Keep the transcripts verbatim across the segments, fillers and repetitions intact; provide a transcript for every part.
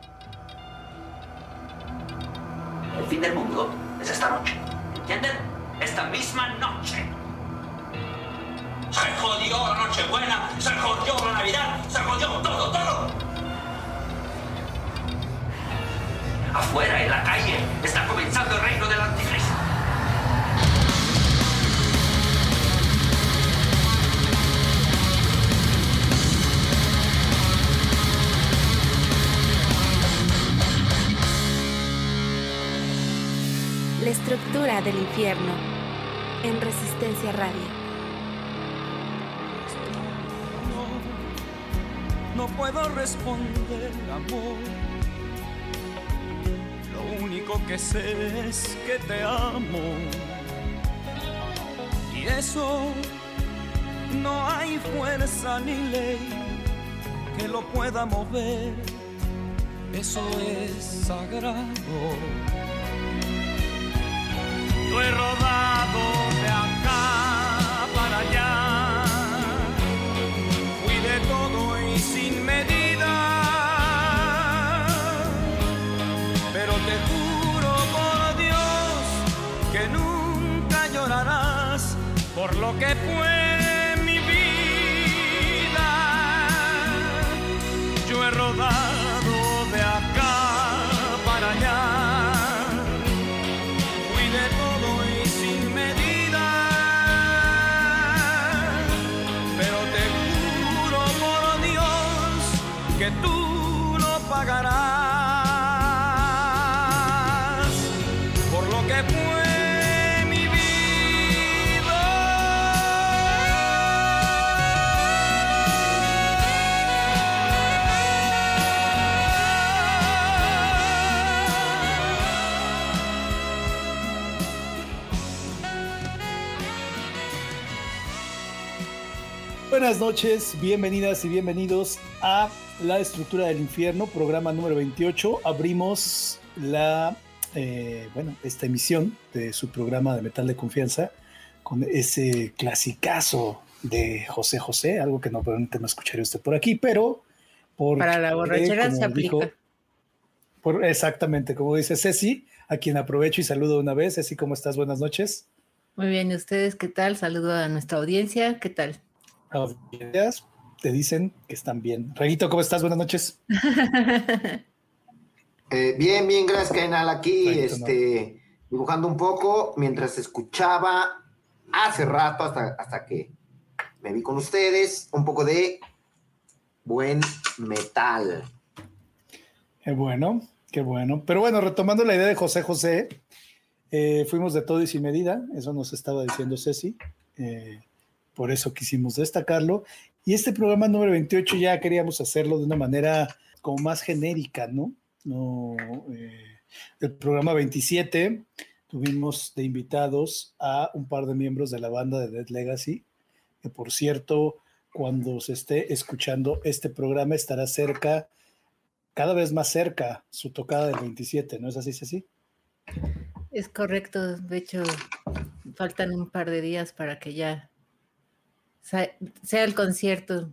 El fin del mundo es esta noche. ¿Entienden? Esta misma noche. Se jodió la Nochebuena, se jodió la Navidad, se jodió todo, todo. Afuera, en la calle, está comenzando el reino del anticristo. La estructura del infierno en Resistencia Radio. No, no puedo responder, amor. Lo único que sé es que te amo. Y eso no hay fuerza ni ley que lo pueda mover. Eso es sagrado. Yo he rodado de acá para allá, fui de todo y sin medida, pero te juro por Dios que nunca llorarás por lo que fue mi vida. Yo he rodado de acá para allá, que tú no pagarás por lo que fue mi vida. Buenas noches, bienvenidas y bienvenidos a La Estructura del Infierno, programa número veintiocho. Abrimos la, eh, bueno, esta emisión de su programa de metal de confianza con ese clasicazo de José José, algo que no, probablemente no escucharía usted por aquí, pero por, para la borrachera eh, se aplica. Dijo, por, exactamente, como dice Ceci, a quien aprovecho y saludo una vez. Ceci, ¿cómo estás? Buenas noches. Muy bien, ¿y ustedes qué tal? Saludo a nuestra audiencia, ¿qué tal? Audiencias te dicen que están bien. Reguito, ¿cómo estás? Buenas noches. eh, bien, bien, gracias, Kainal, aquí Reguito, este, no. dibujando un poco mientras escuchaba hace rato, hasta, hasta que me vi con ustedes, un poco de buen metal. Qué bueno, qué bueno. Pero bueno, retomando la idea de José José, eh, fuimos de todo y sin medida, eso nos estaba diciendo Ceci, eh, por eso quisimos destacarlo. Y este programa número veintiocho ya queríamos hacerlo de una manera como más genérica, ¿no? no eh, el programa veintisiete tuvimos de invitados a un par de miembros de la banda de Dead Legacy, que por cierto, cuando se esté escuchando este programa estará cerca, cada vez más cerca, su tocada del veintisiete, ¿no es así, Ceci? Es correcto, de hecho, faltan un par de días para que ya sea el concierto.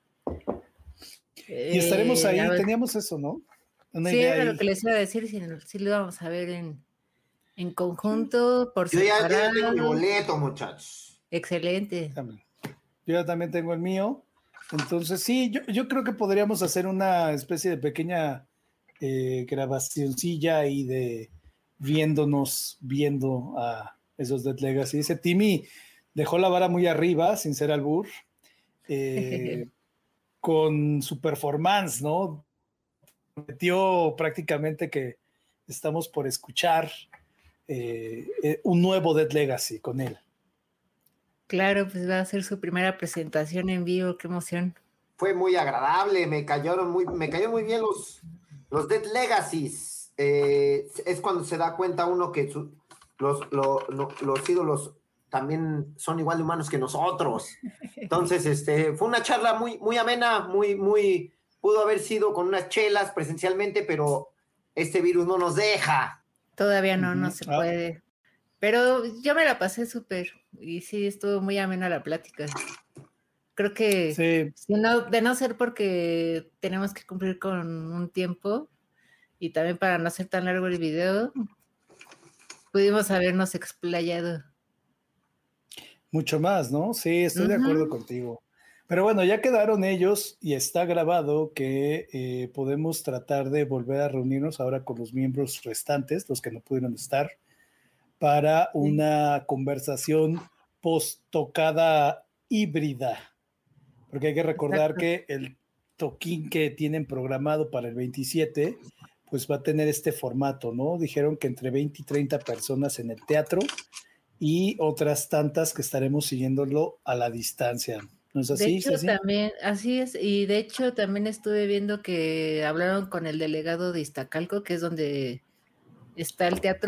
Y estaremos ahí, eh, teníamos eso, ¿no? Una sí, era ahí. Lo que les iba a decir, si, si lo vamos a ver en, en conjunto, por Yo ya, ya tengo mi boleto, muchachos. Excelente. Yo ya también tengo el mío. Entonces, sí, yo, yo creo que podríamos hacer una especie de pequeña eh, grabacioncilla ahí de viéndonos, viendo a esos Dead Legacy. Ese Timmy dejó la vara muy arriba, sin ser albur, eh, con su performance, ¿no? Metió prácticamente que estamos por escuchar eh, eh, un nuevo Dead Legacy con él. Claro, pues va a ser su primera presentación en vivo, qué emoción. Fue muy agradable, me cayeron muy, me cayeron muy bien los, los Dead Legacies. Eh, es cuando se da cuenta uno que su, los, lo, lo, los ídolos también son igual de humanos que nosotros. Entonces, este, fue una charla muy, muy amena, muy, muy, pudo haber sido con unas chelas presencialmente, pero este virus no nos deja. Todavía no, no se puede. Pero yo me la pasé súper, y sí, estuvo muy amena la plática. Creo que, sí. si no, de no ser porque tenemos que cumplir con un tiempo, y también para no hacer tan largo el video, pudimos habernos explayado. Mucho más, ¿no? Sí, estoy uh-huh. de acuerdo contigo. Pero bueno, ya quedaron ellos y está grabado que eh, podemos tratar de volver a reunirnos ahora con los miembros restantes, los que no pudieron estar, para una sí. conversación post-tocada híbrida. Porque hay que recordar Exacto. que el toquín que tienen programado para el veintisiete, pues va a tener este formato, ¿no? Dijeron que entre veinte y treinta personas en el teatro y otras tantas que estaremos siguiéndolo a la distancia. ¿No es así? De hecho, ¿sí? también, así es, y de hecho también estuve viendo que hablaron con el delegado de Iztacalco, que es donde está el teatro,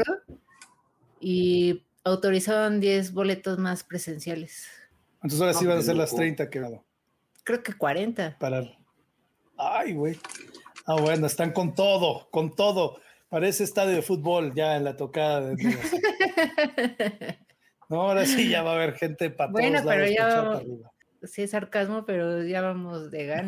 y autorizaron diez boletos más presenciales. Entonces ahora sí van a ser las treinta, quedado. Creo que cuarenta. Para... Ay, güey. Ah, bueno, están con todo, con todo. Parece estadio de fútbol ya en la tocada de... No, ahora sí ya va a haber gente para bueno, todos lados. Bueno, pero ya vamos... arriba. Sí, es sarcasmo, pero ya vamos de gane.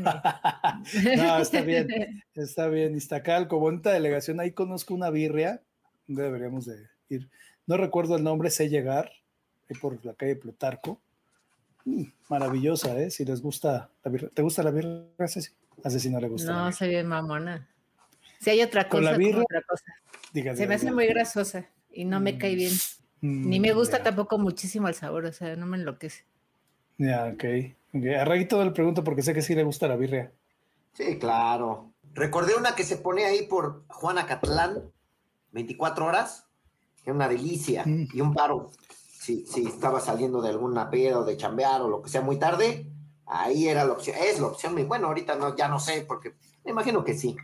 No, está bien, está bien. Iztacalco, bonita delegación. Ahí conozco una birria, donde deberíamos de ir. No recuerdo el nombre, sé llegar, ahí por la calle Plutarco. Mm, maravillosa, ¿eh? Si les gusta la birria. ¿Te gusta la birria, Ceci? A Ceci no le gusta. No, se ve mamona. Si hay otra cosa, con la birria, otra cosa. Diga, se diga, me hace diga. muy grasosa y no mm. me cae bien. Mm, Ni me gusta yeah. tampoco muchísimo el sabor, o sea, no me enloquece. Ya, yeah, ok. okay. A Raguito le pregunto porque sé que sí le gusta la birria. Sí, claro. Recordé una que se pone ahí por Juan Acatlán, veinticuatro horas, que es una delicia, mm. y un paro. Si, si estaba saliendo de alguna peda o de chambear o lo que sea muy tarde, ahí era la opción, es la opción. Bueno, ahorita no, ya no sé, porque me imagino que sí.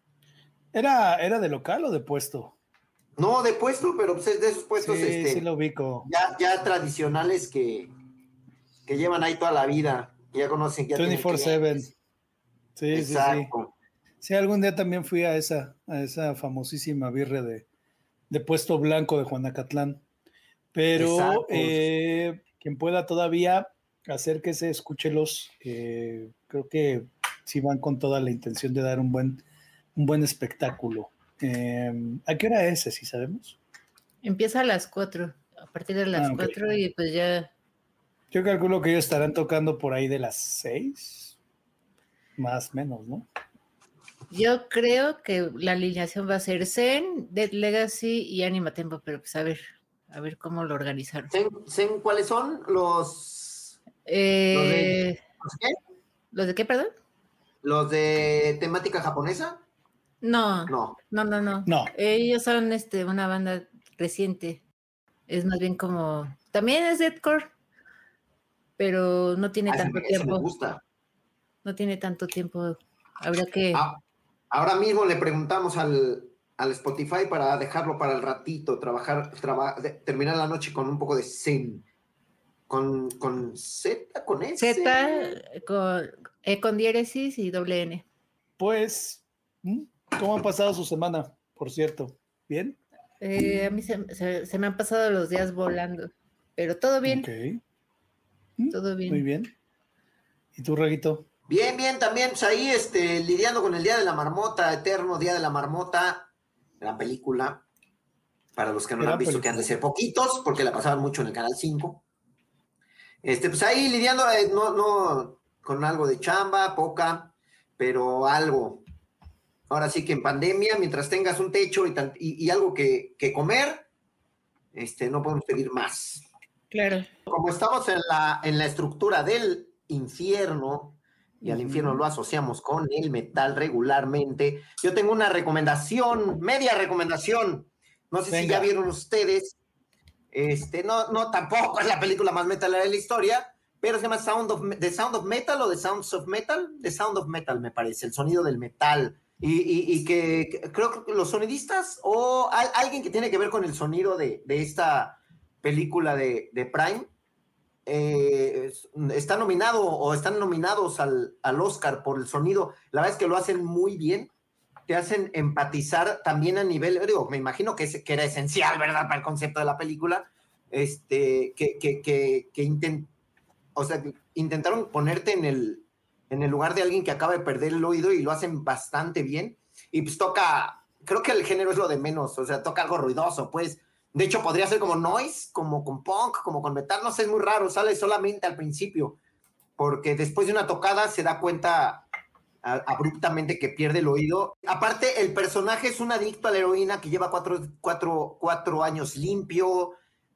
¿Era, era de local o de puesto? No, de puesto, pero pues es de esos puestos sí, este, sí lo ubico. Ya, ya tradicionales que... que llevan ahí toda la vida, que ya conocen. veinticuatro siete. Sí, Exacto. sí, sí. Sí, algún día también fui a esa, a esa famosísima birria de, de Puesto Blanco de Juanacatlán. Pero eh, quien pueda todavía acérquese, escúchelos. Eh, creo que sí van con toda la intención de dar un buen, un buen espectáculo. Eh, ¿A qué hora es, si sabemos? Empieza a las cuatro, a partir de las ah, okay. cuatro y pues ya... Yo calculo que ellos estarán tocando por ahí de las seis, más o menos, ¿no? Yo creo que la alineación va a ser Zen, Dead Legacy y Anima Tempo, pero pues a ver, a ver cómo lo organizaron. ¿Zen, Zen cuáles son los, eh, los, de, ¿los qué? ¿Los de qué, perdón? ¿Los de temática japonesa? No, no, no, no, no. no. Ellos son este, una banda reciente. Es más bien como, también es deathcore, pero no tiene ah, tanto me, tiempo. Me gusta. No tiene tanto tiempo. Habría que... Ah, ahora mismo le preguntamos al, al Spotify para dejarlo para el ratito, trabajar, traba, de, terminar la noche con un poco de Zen. Con, con Z, con S. Z, con, E con diéresis y doble N. Pues, ¿cómo ha pasado su semana, por cierto? ¿Bien? Eh, a mí se, se, se me han pasado los días volando, pero todo bien. Ok. Todo bien. Muy bien. ¿Y tú, Raguito? Bien, bien, también, pues ahí este, lidiando con el Día de la Marmota, Eterno Día de la Marmota, gran película, para los que no la han visto, película. Que han de ser poquitos, porque la pasaban mucho en el Canal cinco. Este, pues ahí lidiando, eh, no, no, con algo de chamba, poca, pero algo. Ahora sí que en pandemia, mientras tengas un techo y, y, y algo que, que comer, este, no podemos pedir más. Claro. Como estamos en la, en la estructura del infierno, y al infierno lo asociamos con el metal regularmente, yo tengo una recomendación, media recomendación, no sé Venga. si ya vieron ustedes, este, no, no, tampoco es la película más metalera de la historia, pero se llama Sound of, The Sound of Metal o The Sounds of Metal, The Sound of Metal me parece, el sonido del metal, y, y, y que, que creo que los sonidistas o al, alguien que tiene que ver con el sonido de, de esta película de, de Prime, Eh, está nominado o están nominados al, al Oscar por el sonido. La verdad es que lo hacen muy bien, te hacen empatizar también a nivel, digo, me imagino que, es, que era esencial, ¿verdad?, para el concepto de la película, este, que, que, que, que intent, o sea, intentaron ponerte en el, en el lugar de alguien que acaba de perder el oído y lo hacen bastante bien, y pues toca, creo que el género es lo de menos, o sea, toca algo ruidoso, pues. De hecho, podría ser como noise, como con punk, como con metal, no sé, es muy raro, sale solamente al principio, porque después de una tocada se da cuenta a, abruptamente que pierde el oído. Aparte, el personaje es un adicto a la heroína que lleva cuatro, cuatro, cuatro años limpio,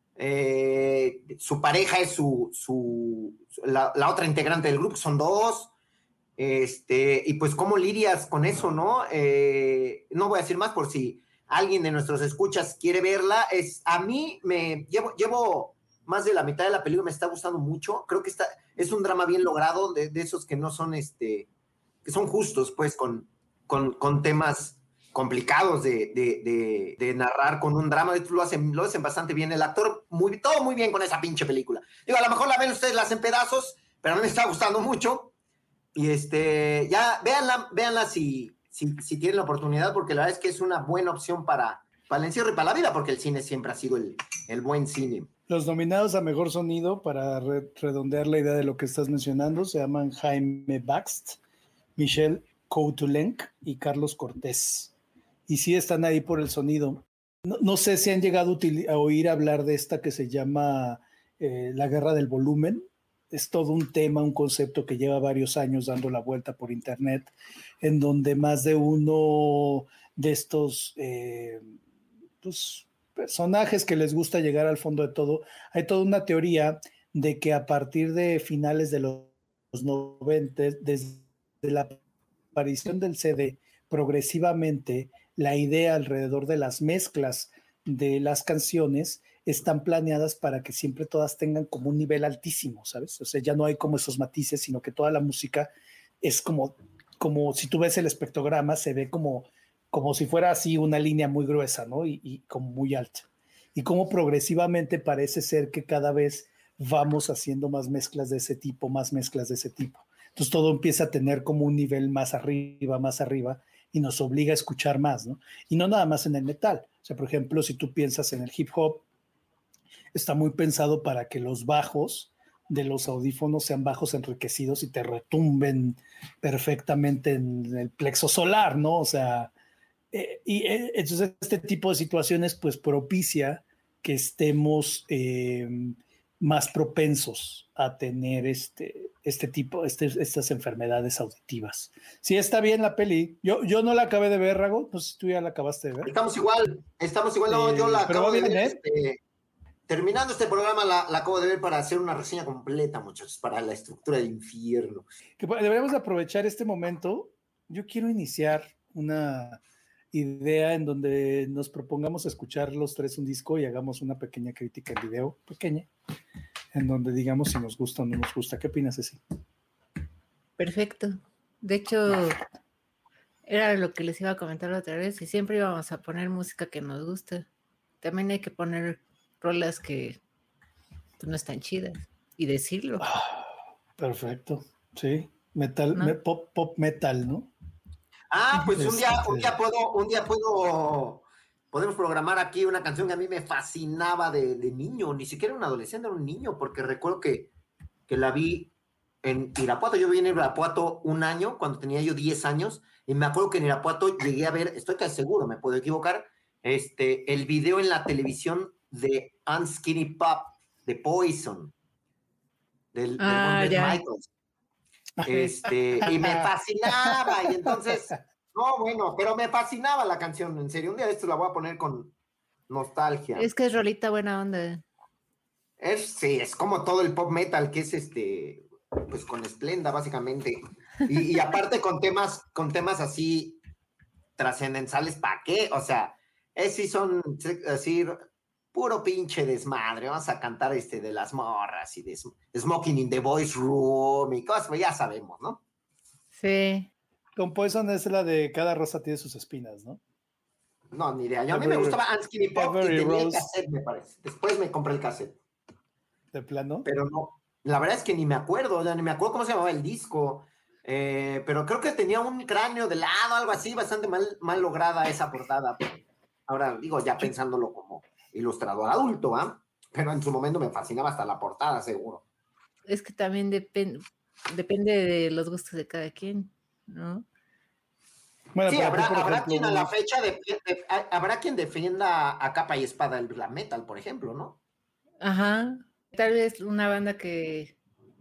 eh, su pareja es su, su la, la otra integrante del grupo, son dos, este, y pues cómo lidias con eso, ¿no? Eh, no voy a decir más por si alguien de nuestros escuchas quiere verla. Es, a mí me llevo, llevo más de la mitad de la película, me está gustando mucho. Creo que está, es un drama bien logrado, de, de esos que no son, este, que son justos, pues, con, con, con temas complicados de, de, de, de narrar con un drama. Lo hacen, lo hacen bastante bien. El actor, muy, todo muy bien con esa pinche película. Digo, a lo mejor la ven ustedes, la hacen pedazos, pero a mí me está gustando mucho. Y este, ya, véanla, véanla si, si, si tienen la oportunidad, porque la verdad es que es una buena opción para, para el encierro y para la vida, porque el cine siempre ha sido el, el buen cine. Los nominados a Mejor Sonido, para re- redondear la idea de lo que estás mencionando, se llaman Jaime Baxt, Michel Coutulenc y Carlos Cortés. Y sí están ahí por el sonido. No, no sé si han llegado a, util- a oír hablar de esta que se llama eh, La Guerra del Volumen. Es todo un tema, un concepto que lleva varios años dando la vuelta por internet, en donde más de uno de estos eh, pues, personajes que les gusta llegar al fondo de todo, hay toda una teoría de que a partir de finales de los noventa, desde la aparición del C D, progresivamente la idea alrededor de las mezclas de las canciones están planeadas para que siempre todas tengan como un nivel altísimo, ¿sabes? O sea, ya no hay como esos matices, sino que toda la música es como, como si tú ves el espectrograma, se ve como, como si fuera así una línea muy gruesa, ¿no? Y, y como muy alta. Y como progresivamente parece ser que cada vez vamos haciendo más mezclas de ese tipo, más mezclas de ese tipo. Entonces todo empieza a tener como un nivel más arriba, más arriba, y nos obliga a escuchar más, ¿no? Y no nada más en el metal. O sea, por ejemplo, si tú piensas en el hip hop, está muy pensado para que los bajos de los audífonos sean bajos enriquecidos y te retumben perfectamente en el plexo solar, ¿no? O sea, eh, y eh, entonces este tipo de situaciones pues propicia que estemos eh, más propensos a tener este, este tipo, este, estas enfermedades auditivas. Sí, está bien la peli. Yo, yo no la acabé de ver, Rago. No sé si tú ya la acabaste de ver. Estamos igual, estamos igual. No, eh, yo la acabo de ver. ¿eh? Este, terminando este programa, la, la acabo de ver para hacer una reseña completa, muchachos, para La Estructura del Infierno. Que deberíamos aprovechar este momento. Yo quiero iniciar una idea en donde nos propongamos escuchar los tres un disco y hagamos una pequeña crítica en video, pequeña, en donde digamos si nos gusta o no nos gusta. ¿Qué opinas, Ceci? Perfecto. De hecho, era lo que les iba a comentar otra vez, y siempre íbamos a poner música que nos gusta. También hay que poner rolas que pues, no están chidas y decirlo. Ah, perfecto, sí. Metal, ¿no? me, pop, pop metal, ¿no? Ah, pues un día, un día puedo, un día puedo, podemos programar aquí una canción que a mí me fascinaba de, de niño, ni siquiera un adolescente, era un niño, porque recuerdo que, que la vi en Irapuato. Yo viví en Irapuato un año, cuando tenía yo diez años, y me acuerdo que en Irapuato llegué a ver, estoy casi seguro, me puedo equivocar, este, el video en la televisión de Unskinny Pop, de Poison, del, ah, del Michaels. Este, y me fascinaba, y entonces, no, bueno, pero me fascinaba la canción, en serio. Un día de esto la voy a poner con nostalgia. Es que es rolita buena onda. Es, sí, es como todo el pop metal, que es este, pues con Esplenda, básicamente. Y, y aparte con temas, con temas así trascendentales, ¿para qué? O sea, es sí son así puro pinche desmadre. Vamos a cantar este de las morras y de Smoking in the Boys Room y cosas, pues ya sabemos, ¿no? Sí. Con Poison es la de Cada rosa tiene sus espinas, ¿no? No, ni idea. Yo, a mí me gustaba Unskinny Pop y tenía Rose. El cassette, me parece. Después me compré el cassette. ¿De plano? Pero no, la verdad es que ni me acuerdo, ya ni me acuerdo cómo se llamaba el disco. Eh, pero creo que tenía un cráneo de lado, algo así, bastante mal, mal lograda esa portada. Ahora digo, ya pensándolo como ilustrador adulto, ¿ah? ¿eh? Pero en su momento me fascinaba hasta la portada, seguro. Es que también depende depende de los gustos de cada quien, ¿no? Bueno, Sí, pero habrá, tú, por habrá ejemplo, quien a la Willy, fecha de- de- habrá quien defienda a capa y espada el black metal, por ejemplo, ¿no? Ajá. Tal vez una banda que,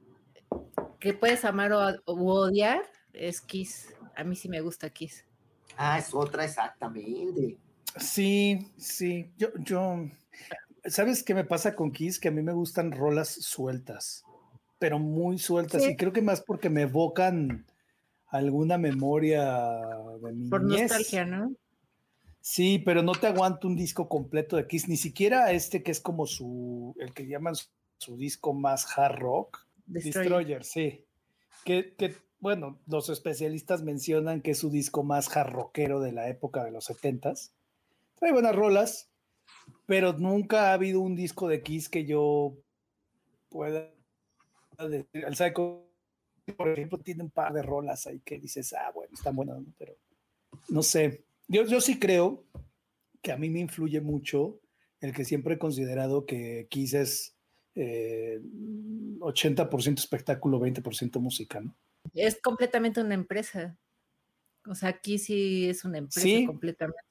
que puedes amar o, o odiar es Kiss. A mí sí me gusta Kiss. Ah, es otra, exactamente. sí, sí, yo, yo, ¿sabes qué me pasa con Kiss? Que a mí me gustan rolas sueltas, pero muy sueltas, y Sí. creo que más porque me evocan alguna memoria de mi Por niñez. nostalgia, ¿no? Sí, pero no te aguanto un disco completo de Kiss, ni siquiera este que es como su, el que llaman su, su disco más hard rock, Destroyer. Destroyer, sí. Que, que, bueno, los especialistas mencionan que es su disco más hard rockero de la época de los setentas. Trae buenas rolas, pero nunca ha habido un disco de Kiss que yo pueda decir. El Psycho, por ejemplo, tiene un par de rolas ahí que dices, ah, bueno, están buenas, ¿no? Pero no sé. Yo, yo sí creo que a mí me influye mucho el que siempre he considerado que Kiss es eh, ochenta por ciento espectáculo, veinte por ciento música, ¿no? Es completamente una empresa. O sea, aquí sí es una empresa Sí, completamente.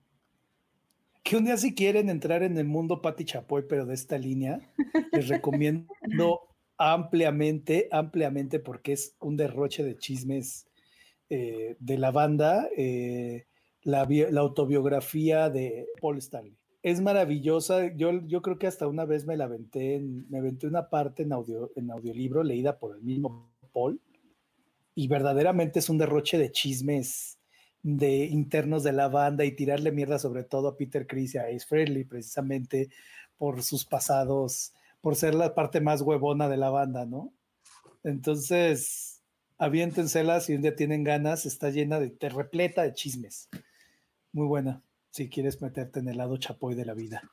que un día si quieren entrar en el mundo Pati Chapoy, pero de esta línea, les recomiendo ampliamente, ampliamente, porque es un derroche de chismes eh, de la banda, eh, la, la autobiografía de Paul Stanley. Es maravillosa. Yo, yo creo que hasta una vez me la aventé, en, me aventé una parte en, audio, en audiolibro leída por el mismo Paul, y verdaderamente es un derroche de chismes de internos de la banda y tirarle mierda sobre todo a Peter Criss y a Ace Frehley precisamente por sus pasados, por ser la parte más huevona de la banda, ¿no? Entonces, aviéntenselas si un día tienen ganas, está llena de, de repleta de chismes. Muy buena, si quieres meterte en el lado chapoy de la vida.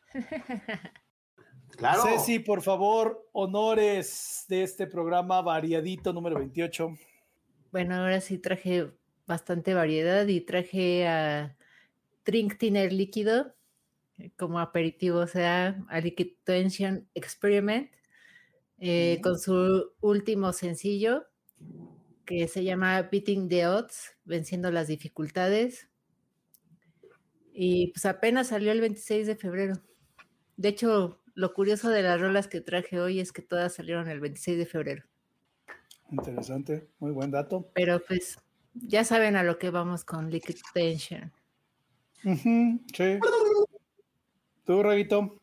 Claro. Ceci, por favor, honores de este programa variadito número veintiocho. Bueno, ahora sí traje bastante variedad y traje a Drink Thinner líquido como aperitivo, o sea, a Liquid Tension Experiment, eh, mm. con su último sencillo que se llama Beating the Odds, venciendo las dificultades. Y pues apenas salió el veintiséis de febrero. De hecho, lo curioso de las rolas que traje hoy es que todas salieron el veintiséis de febrero. Interesante, muy buen dato. Pero pues ya saben a lo que vamos con Liquid Tension. Uh-huh, sí. ¿Tú, Raguito?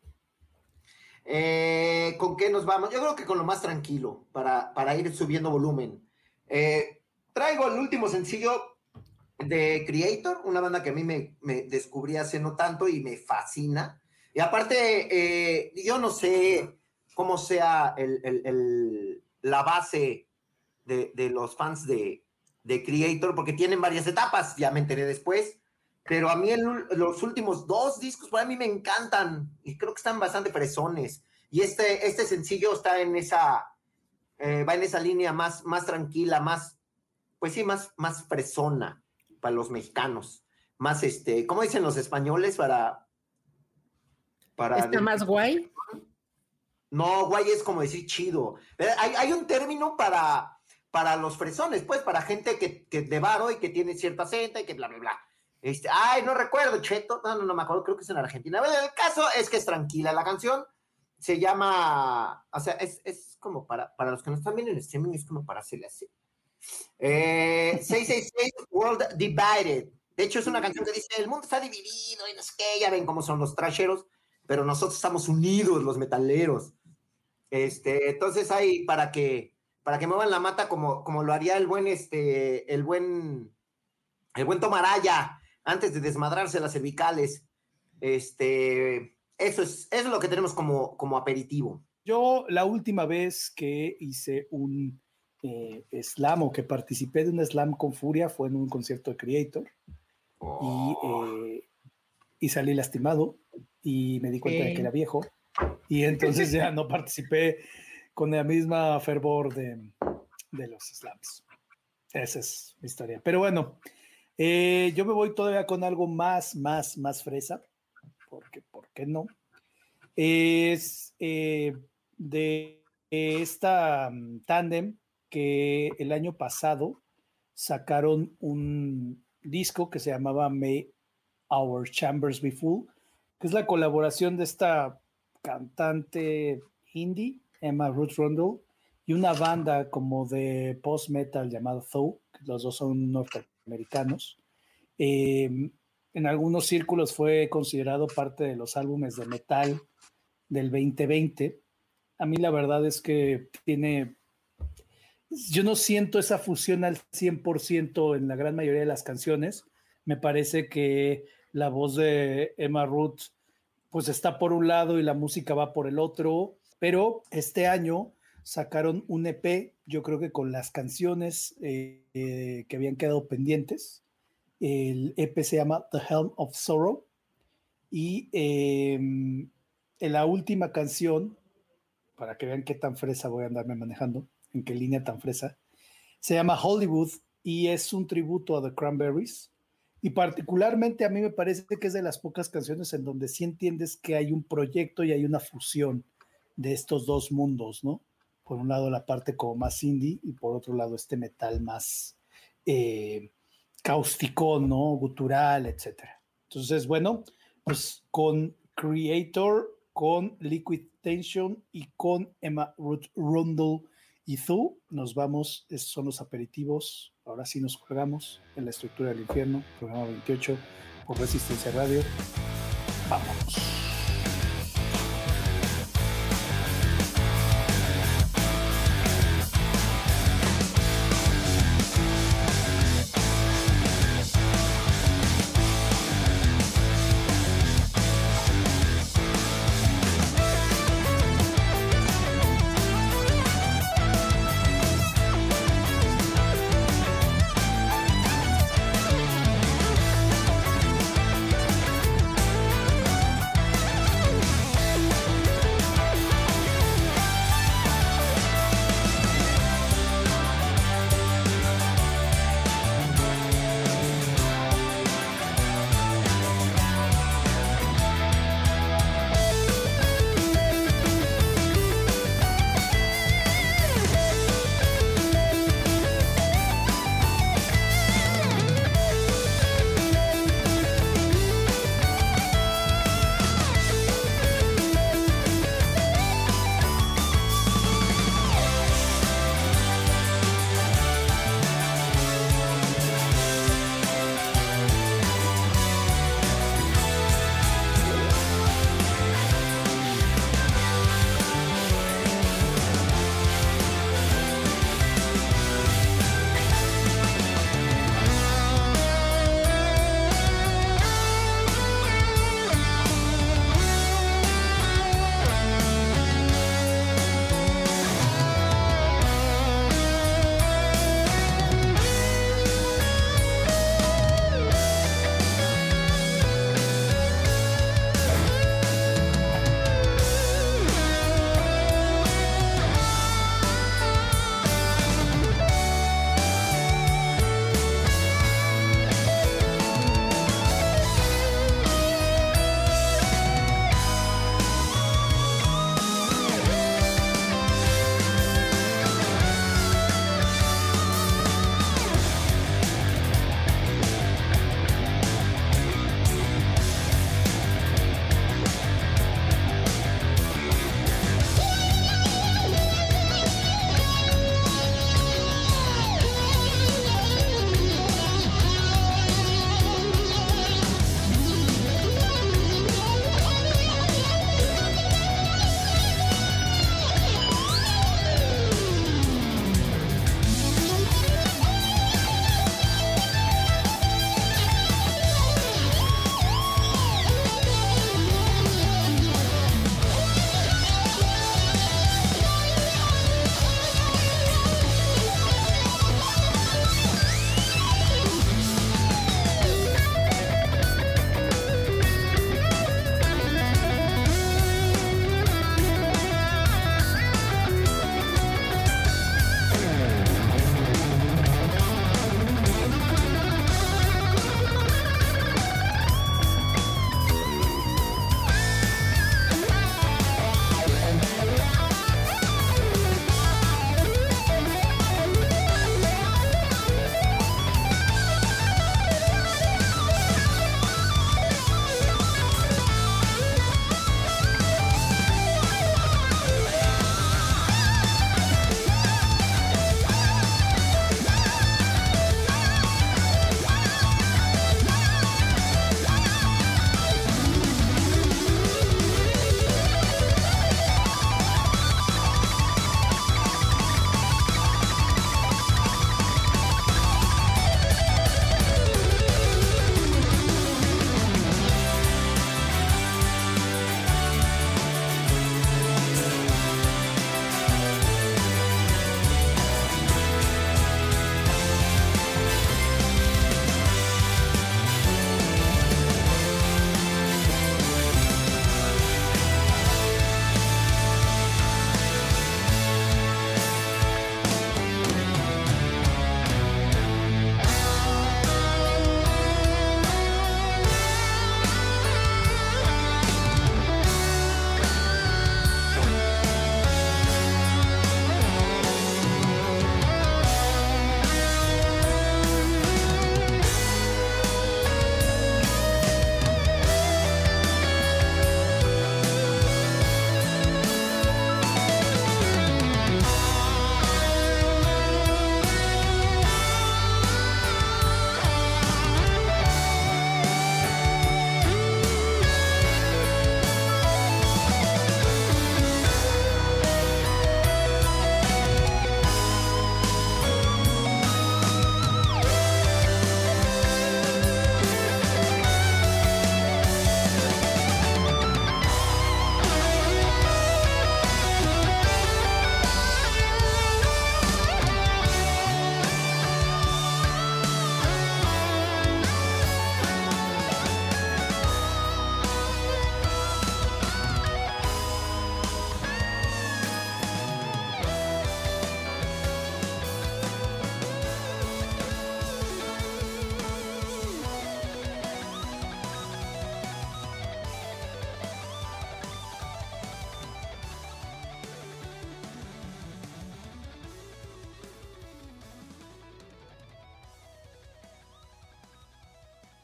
Eh, ¿Con qué nos vamos? Yo creo que con lo más tranquilo, para, para ir subiendo volumen. Eh, traigo el último sencillo de Creator, una banda que a mí me, me descubrí hace no tanto y me fascina. Y aparte, eh, yo no sé cómo sea el, el, el, la base de, de los fans de, de Creator, porque tienen varias etapas, ya me enteré después, pero a mí el, los últimos dos discos para mí me encantan y creo que están bastante fresones. Y este, este sencillo está en esa, eh, va en esa línea más, más tranquila, más, pues sí, más, más fresona para los mexicanos. Más, este, ¿cómo dicen los españoles para... para ¿Está de, más guay? No, guay es como decir chido. Hay, hay un término para, para los fresones, pues, para gente que, que de varo y que tiene cierta acento y que bla, bla, bla. Este, ay, no recuerdo, Cheto, no, no, no me acuerdo, creo que es en Argentina. Bueno, el caso es que es tranquila la canción, se llama, o sea, es, es como para, para los que no están viendo en streaming, es como para hacerle así. Eh, seiscientos sesenta y seis World Divided. De hecho, es una canción que dice, el mundo está dividido y no sé qué, ya ven cómo son los trasheros, pero nosotros estamos unidos, los metaleros. Este, entonces hay para que, para que muevan la mata como, como lo haría el buen, este, el buen, el buen Tomaraya, antes de desmadrarse las cervicales. Este, eso es, eso es lo que tenemos como, como aperitivo. Yo la última vez que hice un eh, slam o que participé de un slam con Furia fue en un concierto de Creator. Oh. y, eh, y salí lastimado y me di cuenta sí. de que era viejo y entonces ya no participé con la misma fervor de, de los slams. Esa es mi historia. Pero bueno, eh, yo me voy todavía con algo más, más, más fresa, porque, ¿por qué no? Es eh, de esta um, tándem que el año pasado sacaron un, disco que se llamaba May Our Chambers Be Full, que es la colaboración de esta cantante indie, Emma Ruth Rundle, y una banda como de post-metal llamada Thaw, que los dos son norteamericanos. Eh, en algunos círculos fue considerado parte de los álbumes de metal del veinte veinte. A mí la verdad es que tiene... Yo no siento esa fusión al cien por ciento en la gran mayoría de las canciones. Me parece que la voz de Emma Ruth pues está por un lado y la música va por el otro, pero este año sacaron un E P, yo creo que con las canciones eh, eh, que habían quedado pendientes. El E P se llama The Helm of Sorrow y eh, en la última canción, para que vean qué tan fresa voy a andarme manejando, en qué línea tan fresa, se llama Hollywood y es un tributo a The Cranberries. Y particularmente a mí me parece que es de las pocas canciones en donde sí entiendes que hay un proyecto y hay una fusión de estos dos mundos, ¿no? Por un lado la parte como más indie y por otro lado este metal más eh, cáustico, ¿no? Gutural, etcétera. Entonces, bueno, pues con Creator, con Liquid Tension y con Emma Ruth Rundle y Thaw, nos vamos. Estos son los aperitivos. Ahora sí nos jugamos en La Estructura del Infierno, programa veintiocho por Resistencia Radio. Vamos.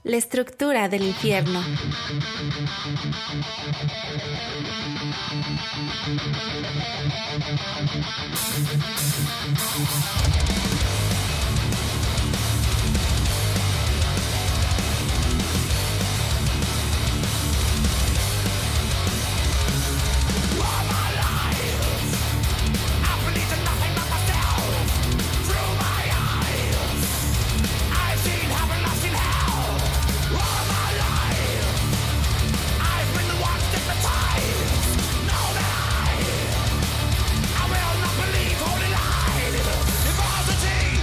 La estructura del infierno. If I was a teen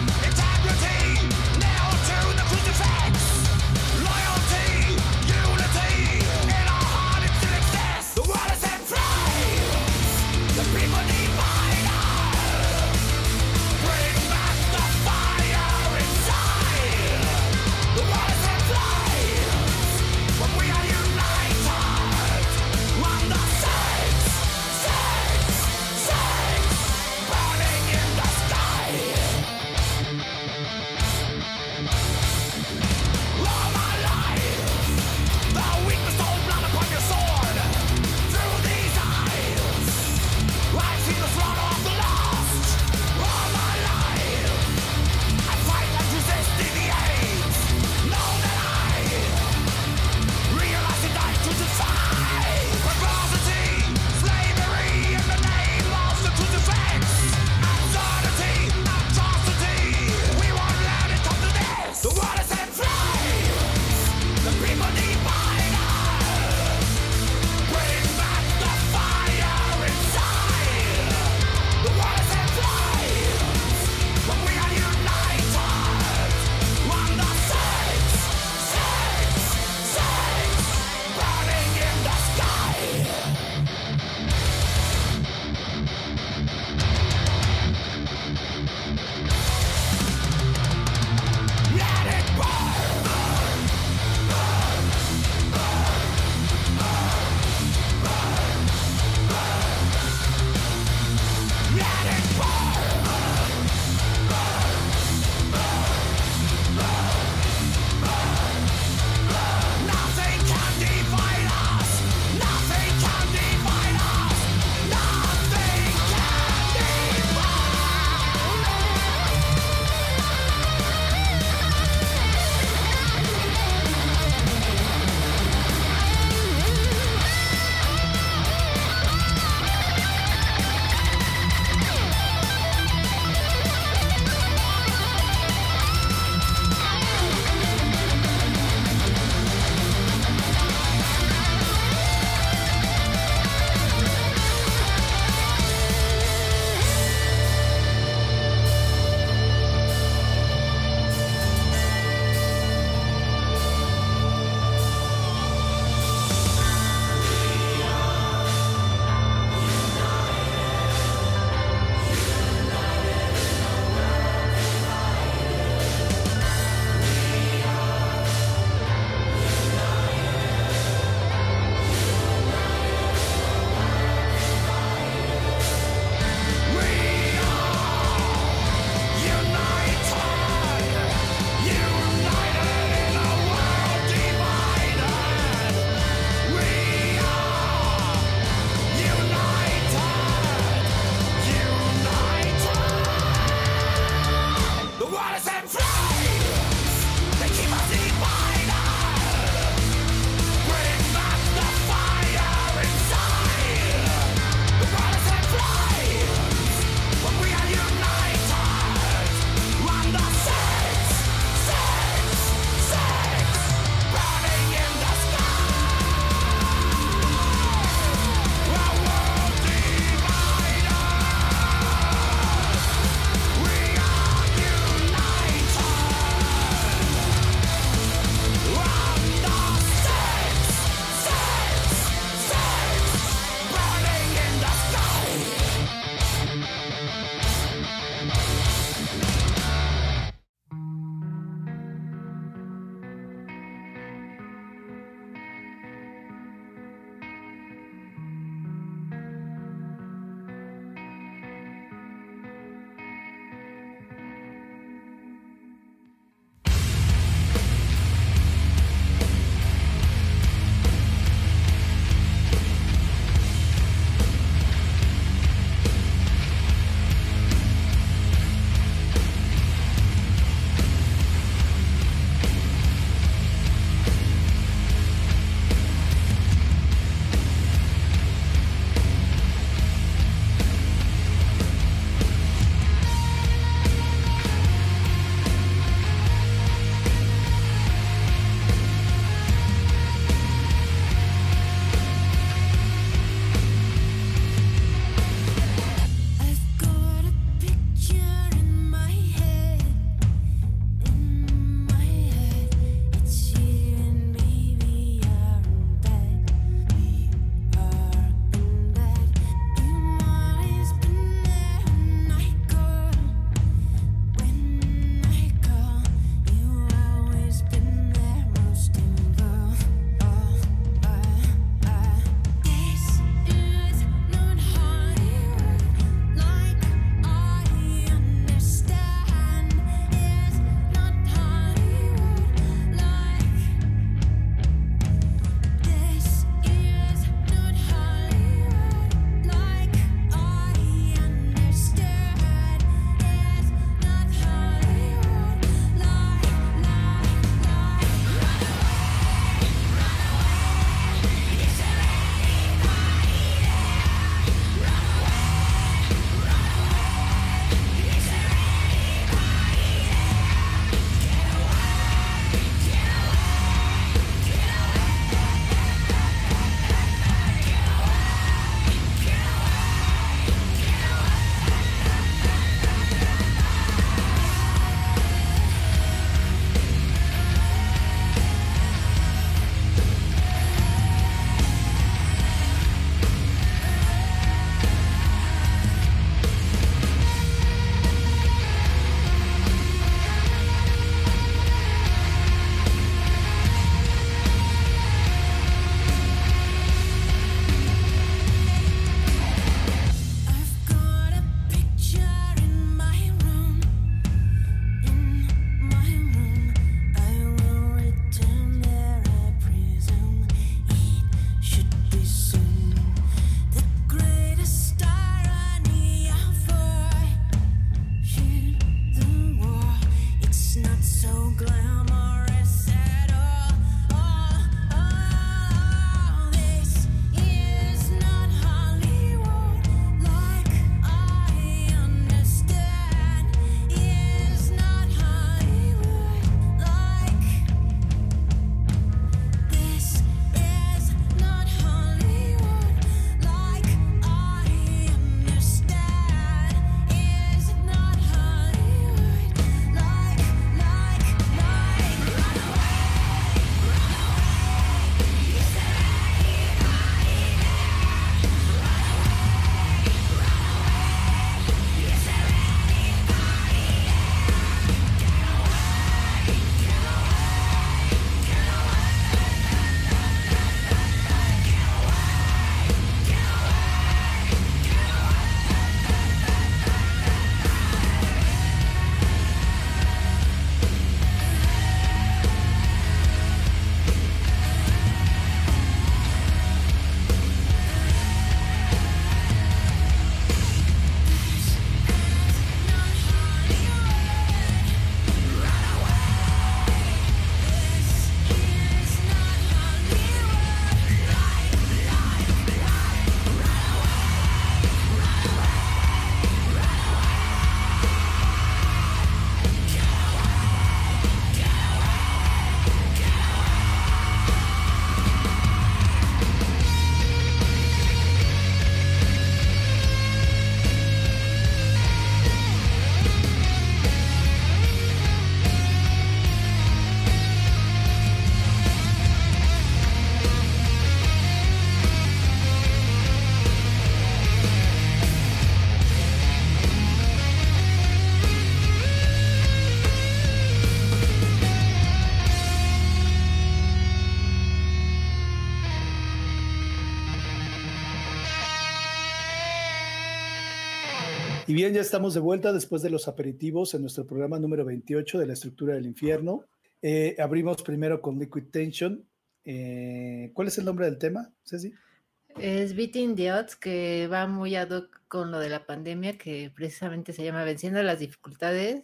Y bien, ya estamos de vuelta después de los aperitivos en nuestro programa número veintiocho de la estructura del infierno. Eh, abrimos primero con Liquid Tension. Eh, ¿Cuál es el nombre del tema, Ceci? Es Beating the Odds, que va muy ad hoc con lo de la pandemia, que precisamente se llama Venciendo las Dificultades,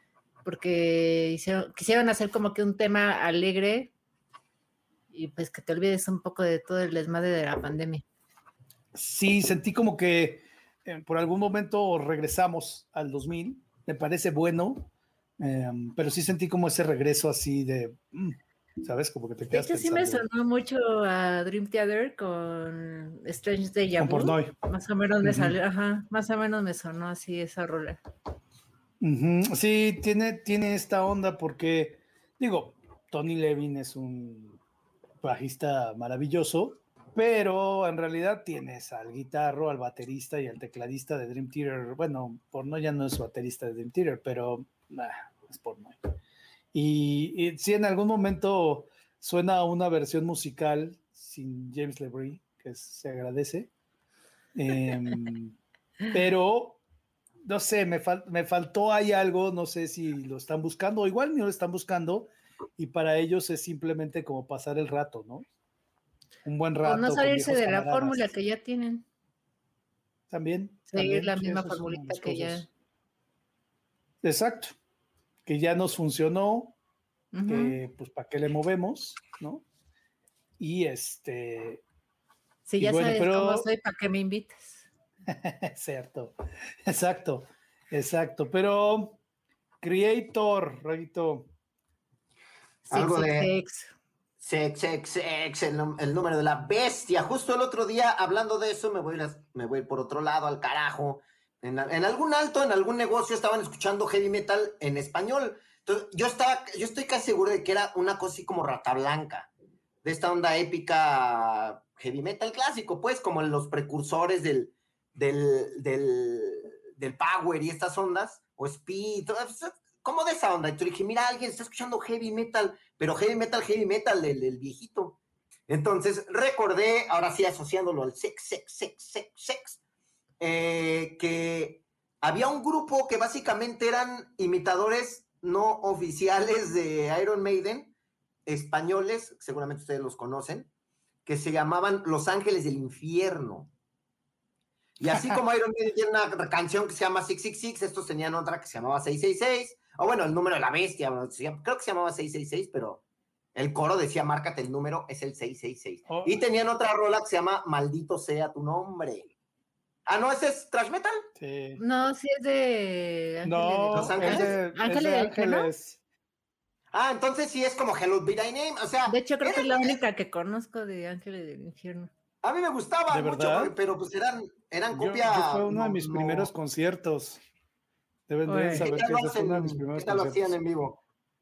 porque hicieron, quisieron hacer como que un tema alegre y pues que te olvides un poco de todo el desmadre de la pandemia. Sí, sentí como que eh, por algún momento regresamos al dos mil, me parece bueno, eh, pero sí sentí como ese regreso así de, mm, ¿sabes? Como que te De quedas hecho, sí me pensando. sonó mucho a Dream Theater con Strange Deja Con Vu. Portnoy. Más o menos me Ujú. salió, ajá, más o menos me sonó así esa rola. Ujú. Sí, tiene, tiene esta onda porque, digo, Tony Levin es un bajista maravilloso, pero en realidad tienes al guitarro, al baterista y al tecladista de Dream Theater. Bueno, Portnoy ya no es baterista de Dream Theater, pero nah, es Portnoy. Y, y si en algún momento suena una versión musical sin James LeBrie, que se agradece, eh, pero no sé, me, fal me faltó ahí algo, no sé si lo están buscando, o igual ni lo están buscando, y para ellos es simplemente como pasar el rato, ¿no? Un buen rato. O no con salirse viejos de la camaradas. fórmula que ya tienen. También. Seguir también, la sí, misma eso es una de formulita las que cosas. ya. Exacto. Que ya nos funcionó, Ujú. que pues para qué le movemos, ¿no? Y este, Si y ya bueno, sabes pero- cómo soy, ¿para qué me invitas? cierto, exacto, exacto. Pero Creator, Raguito, Algo Six, de- six, six. Sex, sex, sex, el, num- el número de la bestia. Justo el otro día, hablando de eso, me voy, a ir a- me voy a ir por otro lado, al carajo. En, a- en algún alto, en algún negocio, estaban escuchando heavy metal en español. Entonces, yo, estaba, yo estoy casi seguro de que era una cosa así como Rata Blanca, de esta onda épica heavy metal clásico, pues, como los precursores del, del, del, del power y estas ondas, o speed, todo eso, como de esa onda. Entonces dije, mira, alguien está escuchando heavy metal, pero heavy metal, heavy metal, el, el viejito. Entonces recordé, ahora sí asociándolo al sex, sex, sex, sex, sex, eh, que había un grupo que básicamente eran imitadores no oficiales de Iron Maiden, españoles, seguramente ustedes los conocen, que se llamaban Los Ángeles del Infierno. Y así como Iron Maiden tiene una canción que se llama seis seis seis, estos tenían otra que se llamaba seis seis seis, o bueno, el número de la bestia, creo que se llamaba seis seis seis, pero el coro decía, márcate el número, es el seis seis seis. Oh. Y tenían otra rola que se llama Maldito sea tu nombre. Ah, ¿no? ¿Ese es thrash metal? sí. No, sí es de No, ¿Los Ángeles? es de, Ángeles es de del Infierno. Ángeles. Ah, entonces sí es como Hello Be Thy Name, o sea... De hecho, creo era- que es la única que conozco de Ángeles del Infierno. A mí me gustaba ¿De mucho, verdad? pero pues eran, eran Yo, copia... yo fue uno de no- mis no- primeros conciertos. Deben Oye. deben ¿Qué saber tal que lo ese fue uno de mis hacen- primeros qué tal lo hacían conciertos. en vivo?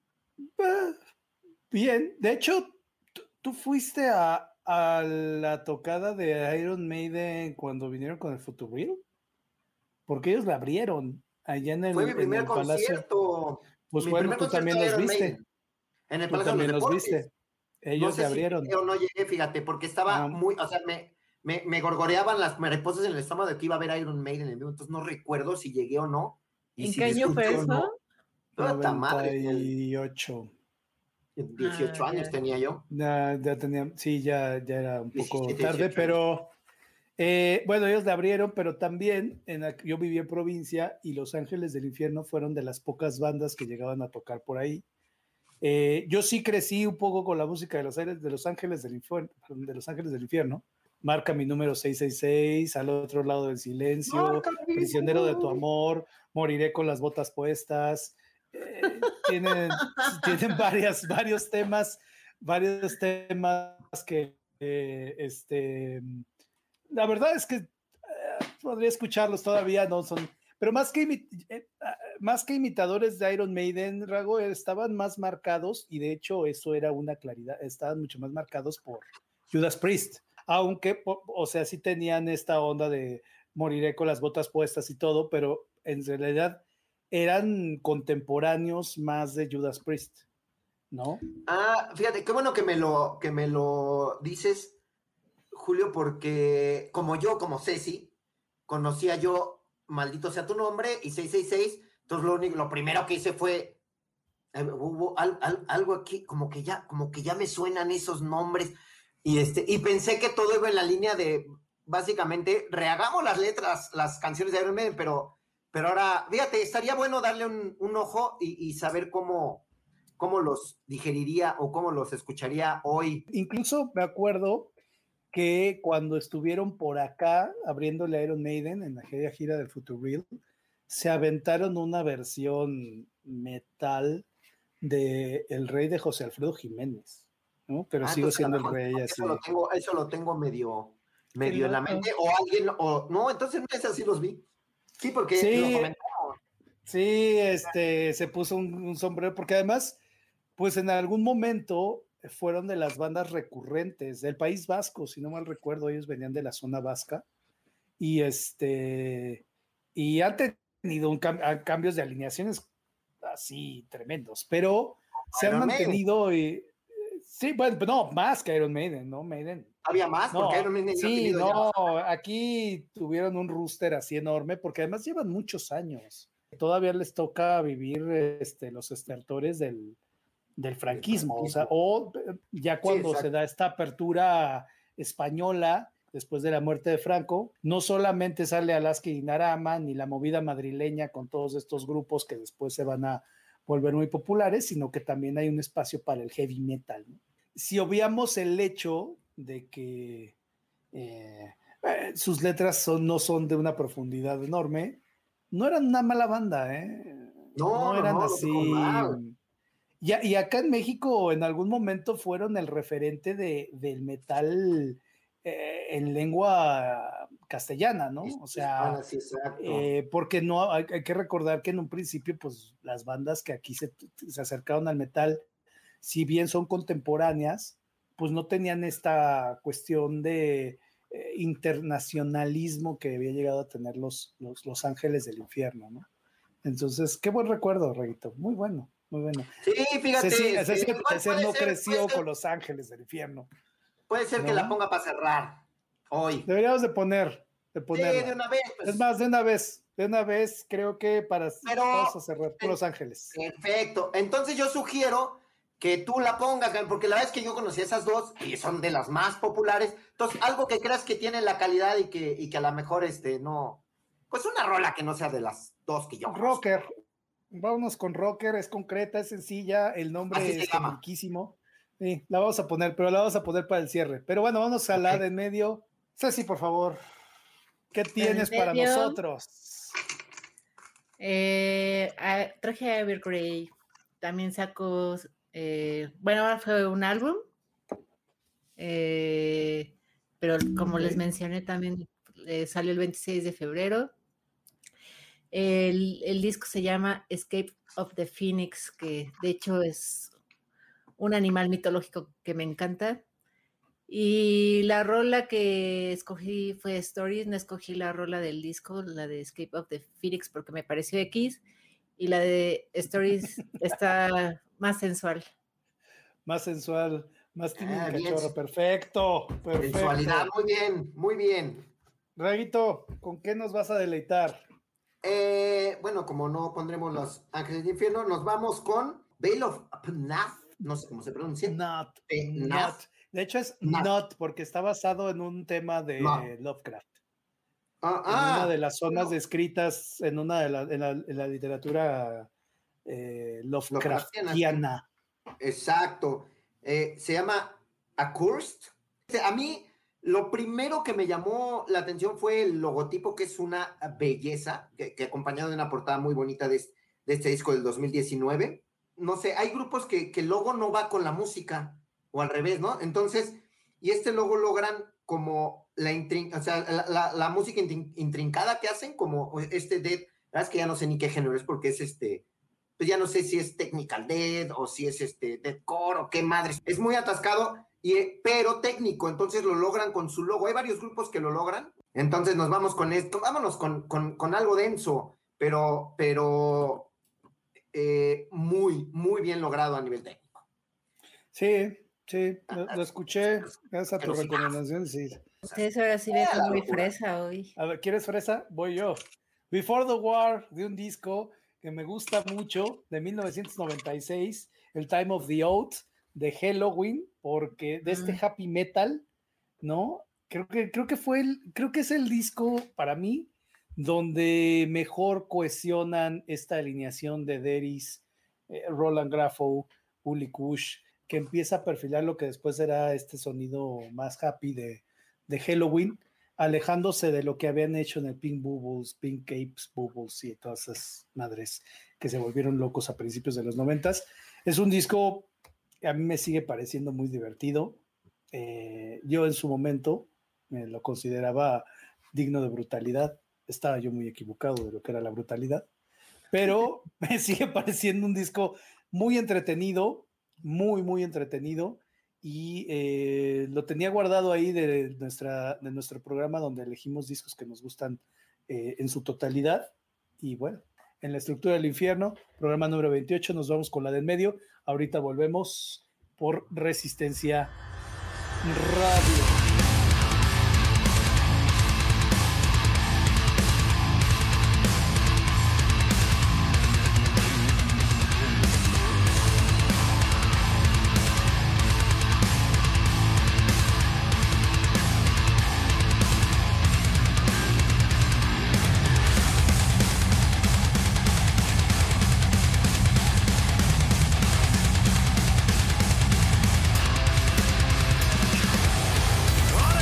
Ah, bien, de hecho, tú, tú fuiste a, a la tocada de Iron Maiden cuando vinieron con el Futureal, porque ellos la abrieron allá en el, Fue mi en primer el Palacio. concierto. Pues Mi bueno, primer tú concierto también de los Iron viste. Maiden, en el Tú Palacio de también los los Deportes. viste. Ellos No sé le si abrieron. llegué o no llegué, fíjate, porque estaba Ah. muy, o sea, me, me, me gorgoreaban las mariposas en el estómago de que iba a ver Iron Maiden en vivo, entonces no recuerdo si llegué o no. Y ¿En si qué año fue disfruté o no. eso? Puta madre, noventa y ocho. dieciocho Ah, años ya. tenía yo. Ya, ya tenía, sí, ya, ya era un poco diecisiete, tarde, dieciocho pero eh, bueno, ellos le abrieron, pero también en la, yo viví en provincia y Los Ángeles del Infierno fueron de las pocas bandas que llegaban a tocar por ahí. Eh, yo sí crecí un poco con la música de Los, Aires- de los Ángeles del Infierno, de Los Ángeles del Infierno. Marca mi número seis seis seis, Al otro lado del silencio, Marca mi Prisionero de tu número. amor, Moriré con las botas puestas. Eh, tienen, tienen varias, varios temas, varios temas que eh, este, la verdad es que eh, podría escucharlos todavía, no son, pero más que, imi- eh, ah, más que imitadores de Iron Maiden, Rago, estaban más marcados, y de hecho eso era una claridad, estaban mucho más marcados por Judas Priest, aunque, o, o sea, sí tenían esta onda de moriré con las botas puestas y todo, pero en realidad eran contemporáneos más de Judas Priest, ¿no? Ah, fíjate, qué bueno que me lo, que me lo dices, Julio, porque como yo, como Ceci, conocía yo Maldito sea tu nombre y seis seis seis. Entonces lo único, lo primero que hice fue eh, hubo al, al, algo aquí, como que ya, como que ya me suenan esos nombres. Y este, y pensé que todo iba en la línea de básicamente rehagamos las letras, las canciones de Iron Maiden, pero, pero ahora, fíjate, estaría bueno darle un, un ojo y, y saber cómo, cómo los digeriría o cómo los escucharía hoy. Incluso me acuerdo que cuando estuvieron por acá abriéndole a Iron Maiden en aquella gira del Futureal, se aventaron una versión metal de El Rey de José Alfredo Jiménez, ¿no? Pero ah, sigo siendo el rey eso así. Lo tengo, eso lo tengo medio, medio en la mente, o alguien, o no, entonces no es así los vi. Sí, porque sí, lo comentaron. Sí, este, se puso un, un sombrero, porque además, pues en algún momento fueron de las bandas recurrentes del País Vasco, si no mal recuerdo, ellos venían de la zona vasca, y este, y han tenido un cam- cambios de alineaciones así tremendos, pero se Iron han mantenido Maiden. y sí, bueno, no, más que Iron Maiden, ¿no? Maiden. Había más, No, porque Iron Maiden sí, no, no, aquí tuvieron un roster así enorme, porque además llevan muchos años. Todavía les toca vivir este, los estertores del, del franquismo, o sea, o ya cuando sí, se da esta apertura española, después de la muerte de Franco, no solamente sale Alaska y Dinarama, ni la movida madrileña con todos estos grupos que después se van a volver muy populares, sino que también hay un espacio para el heavy metal, ¿no? Si obviamos el hecho de que eh, eh, sus letras son, no son de una profundidad enorme, no eran una mala banda, ¿eh? No, no eran no, así. No, y, y acá en México en algún momento fueron el referente de, del metal eh, en lengua castellana, ¿no? O sea, ah, sí, eh, porque no hay, hay que recordar que en un principio, pues las bandas que aquí se, se acercaron al metal, si bien son contemporáneas, pues no tenían esta cuestión de eh, internacionalismo que había llegado a tener los, los, los Ángeles del Infierno, ¿no? Entonces, qué buen recuerdo, Reguito, muy bueno, muy bueno. Sí, fíjate. Ceci, este, Ceci, Ceci no ser, creció ser, con los Ángeles del Infierno. Puede ser, ¿no?, que la ponga para cerrar hoy. Deberíamos de poner, de ponerla. Sí, de una vez. Pues. Es más, de una vez, de una vez, creo que para Pero, vamos a cerrar por Los Ángeles. Perfecto. Entonces yo sugiero que tú la pongas, porque la verdad es que yo conocí esas dos y son de las más populares. Entonces, algo que creas que tiene la calidad y que, y que a lo mejor este no. Pues una rola que no sea de las dos que yo conozco. Rocker. Vámonos con Rocker, es concreta, es sencilla, el nombre es riquísimo. Sí, la vamos a poner, pero la vamos a poner para el cierre. Pero bueno, vamos a okay. la de en medio. Ceci, por favor, ¿qué tienes para nosotros? Eh, traje a Evergrey, también sacó, eh, bueno, ahora fue un álbum, eh, pero como okay. les mencioné también eh, salió el veintiséis de febrero. El, el disco se llama Escape of the Phoenix, que de hecho es un animal mitológico que me encanta. Y la rola que escogí fue Stories, no escogí la rola del disco, la de Escape of the Phoenix, porque me pareció X, y la de Stories está más sensual. Más sensual, más tímido, ah, cachorro, perfecto, perfecto. Sensualidad, muy bien, muy bien. Raguito, ¿con qué nos vas a deleitar? Eh, bueno, como no pondremos Los Ángeles del Infierno, nos vamos con Veil of Pnath, no sé cómo se pronuncia. Not, not. De hecho es not. not, porque está basado en un tema de no. Lovecraft. Ah, en ah, una de las zonas no. descritas en una de la, en la, en la literatura eh, Lovecraftiana. Exacto. Eh, se llama Accursed. A mí, lo primero que me llamó la atención fue el logotipo, que es una belleza, que, que acompañado de una portada muy bonita de, de este disco del dos mil diecinueve. No sé, hay grupos que, que el logo no va con la música, o al revés, ¿no? Entonces, y este logo logran como la, intrin- o sea, la, la, la música intrincada que hacen, como este death, la verdad es que ya no sé ni qué género es, porque es este, pues ya no sé si es technical death, o si es este deathcore, o qué madres. Es muy atascado, y, pero técnico, entonces lo logran con su logo. Hay varios grupos que lo logran, entonces nos vamos con esto, vámonos con, con, con algo denso, pero, pero eh, muy, muy bien logrado a nivel técnico. Sí, sí, lo, lo escuché, gracias a tu recomendación, sí. Ustedes ahora sí ven muy fresa hoy. A ver, ¿quieres fresa? Voy yo. Before the War, de un disco que me gusta mucho, de mil novecientos noventa y seis, el Time of the Oath, de Helloween, porque de este happy metal, ¿no? Creo que, creo que fue el, creo que es el disco para mí donde mejor cohesionan esta alineación de Deris, eh, Roland Graffo, Uli Kush, que empieza a perfilar lo que después será este sonido más happy de, de Helloween, alejándose de lo que habían hecho en el Pink Bubbles, Pink Capes Bubbles y todas esas madres que se volvieron locos a principios de los noventas. Es un disco que a mí me sigue pareciendo muy divertido. Eh, yo en su momento me lo consideraba digno de brutalidad. Estaba yo muy equivocado de lo que era la brutalidad, pero me sigue pareciendo un disco muy entretenido, muy, muy entretenido. Y eh, lo tenía guardado ahí de, nuestra, de nuestro programa donde elegimos discos que nos gustan eh, en su totalidad. Y bueno, en la estructura del infierno, programa número veintiocho, nos vamos con la del medio. Ahorita volvemos por Resistencia Radio. All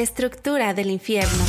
La estructura del infierno.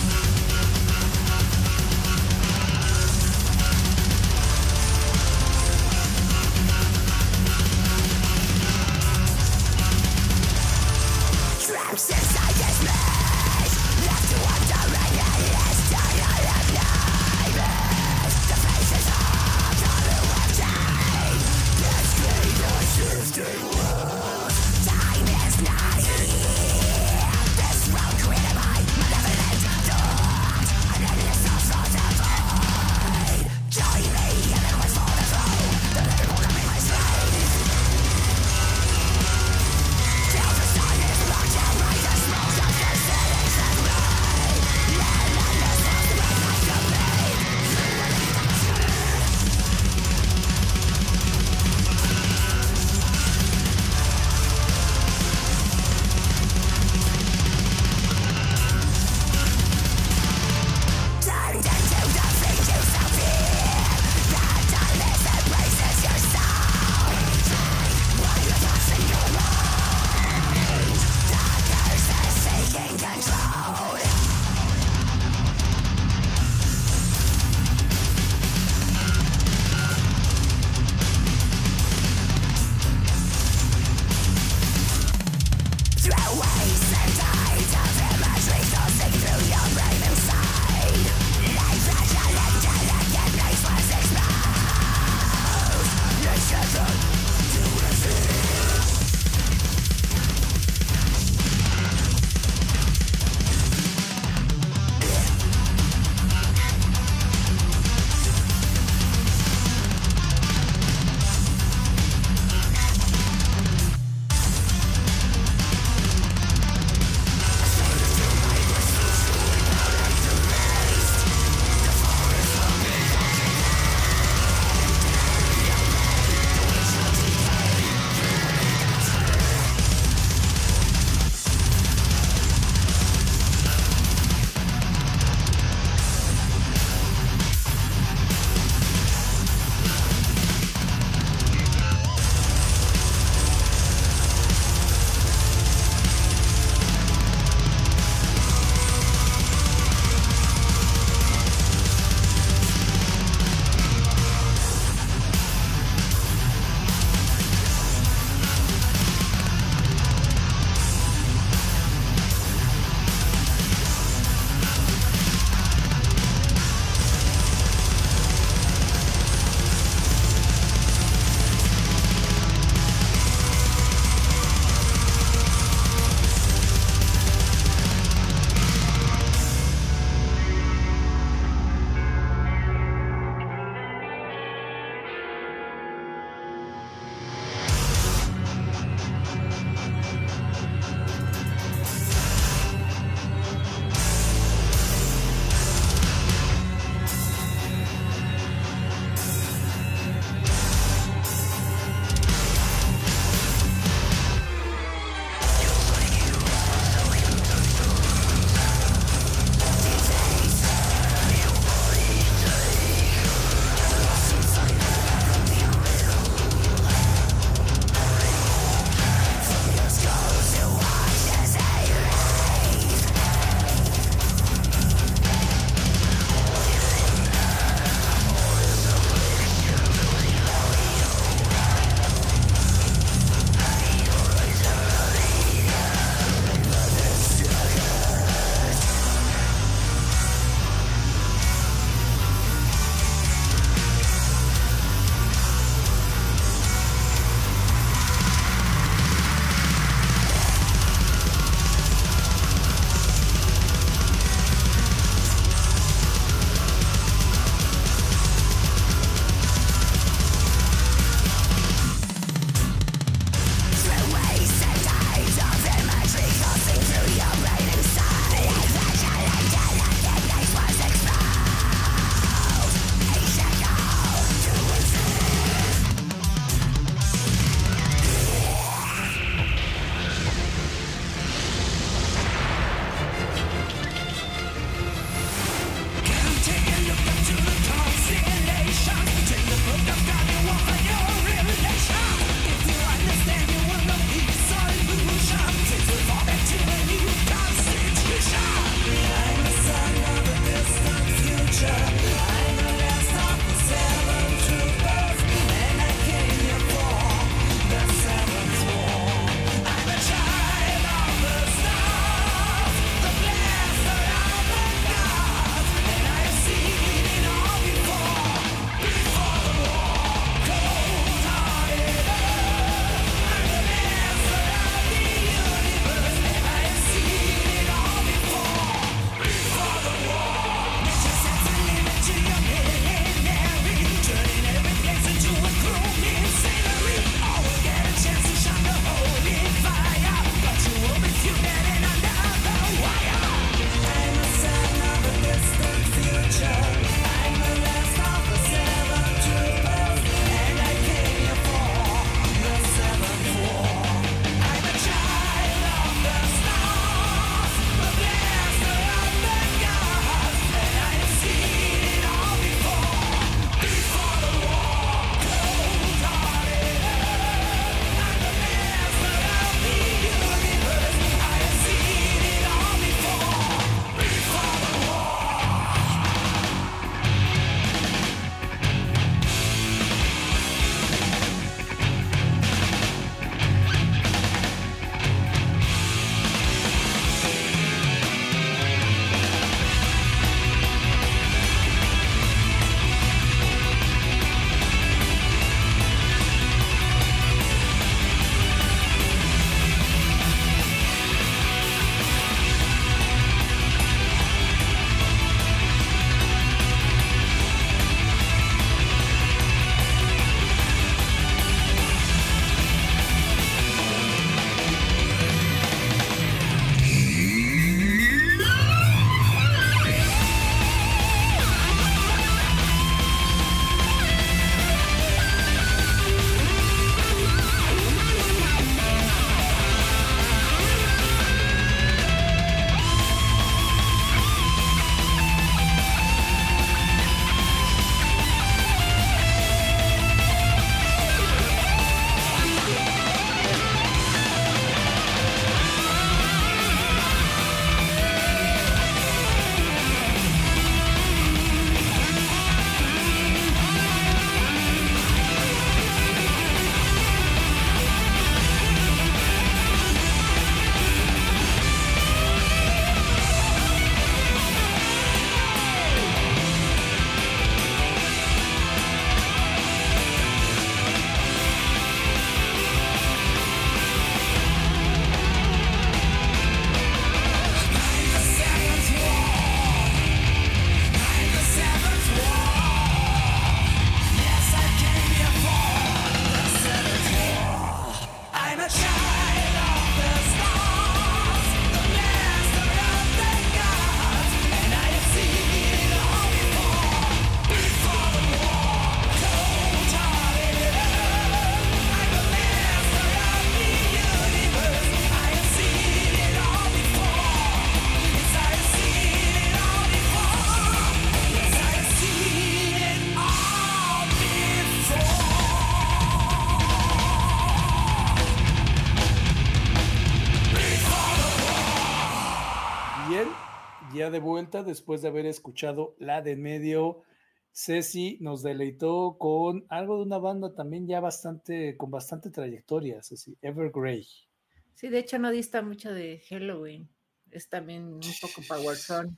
ya de vuelta después de haber escuchado la de en medio. Ceci nos deleitó con algo de una banda también ya bastante, con bastante trayectoria, Ceci, Evergrey. Sí, de hecho no dista mucho de Helloween. Es también un poco powerzón.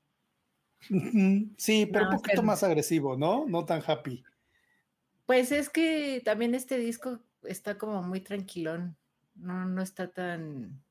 Sí, pero No, un poquito pero- más agresivo, ¿no? No tan happy. Pues es que también este disco está como muy tranquilón. No, no está tan,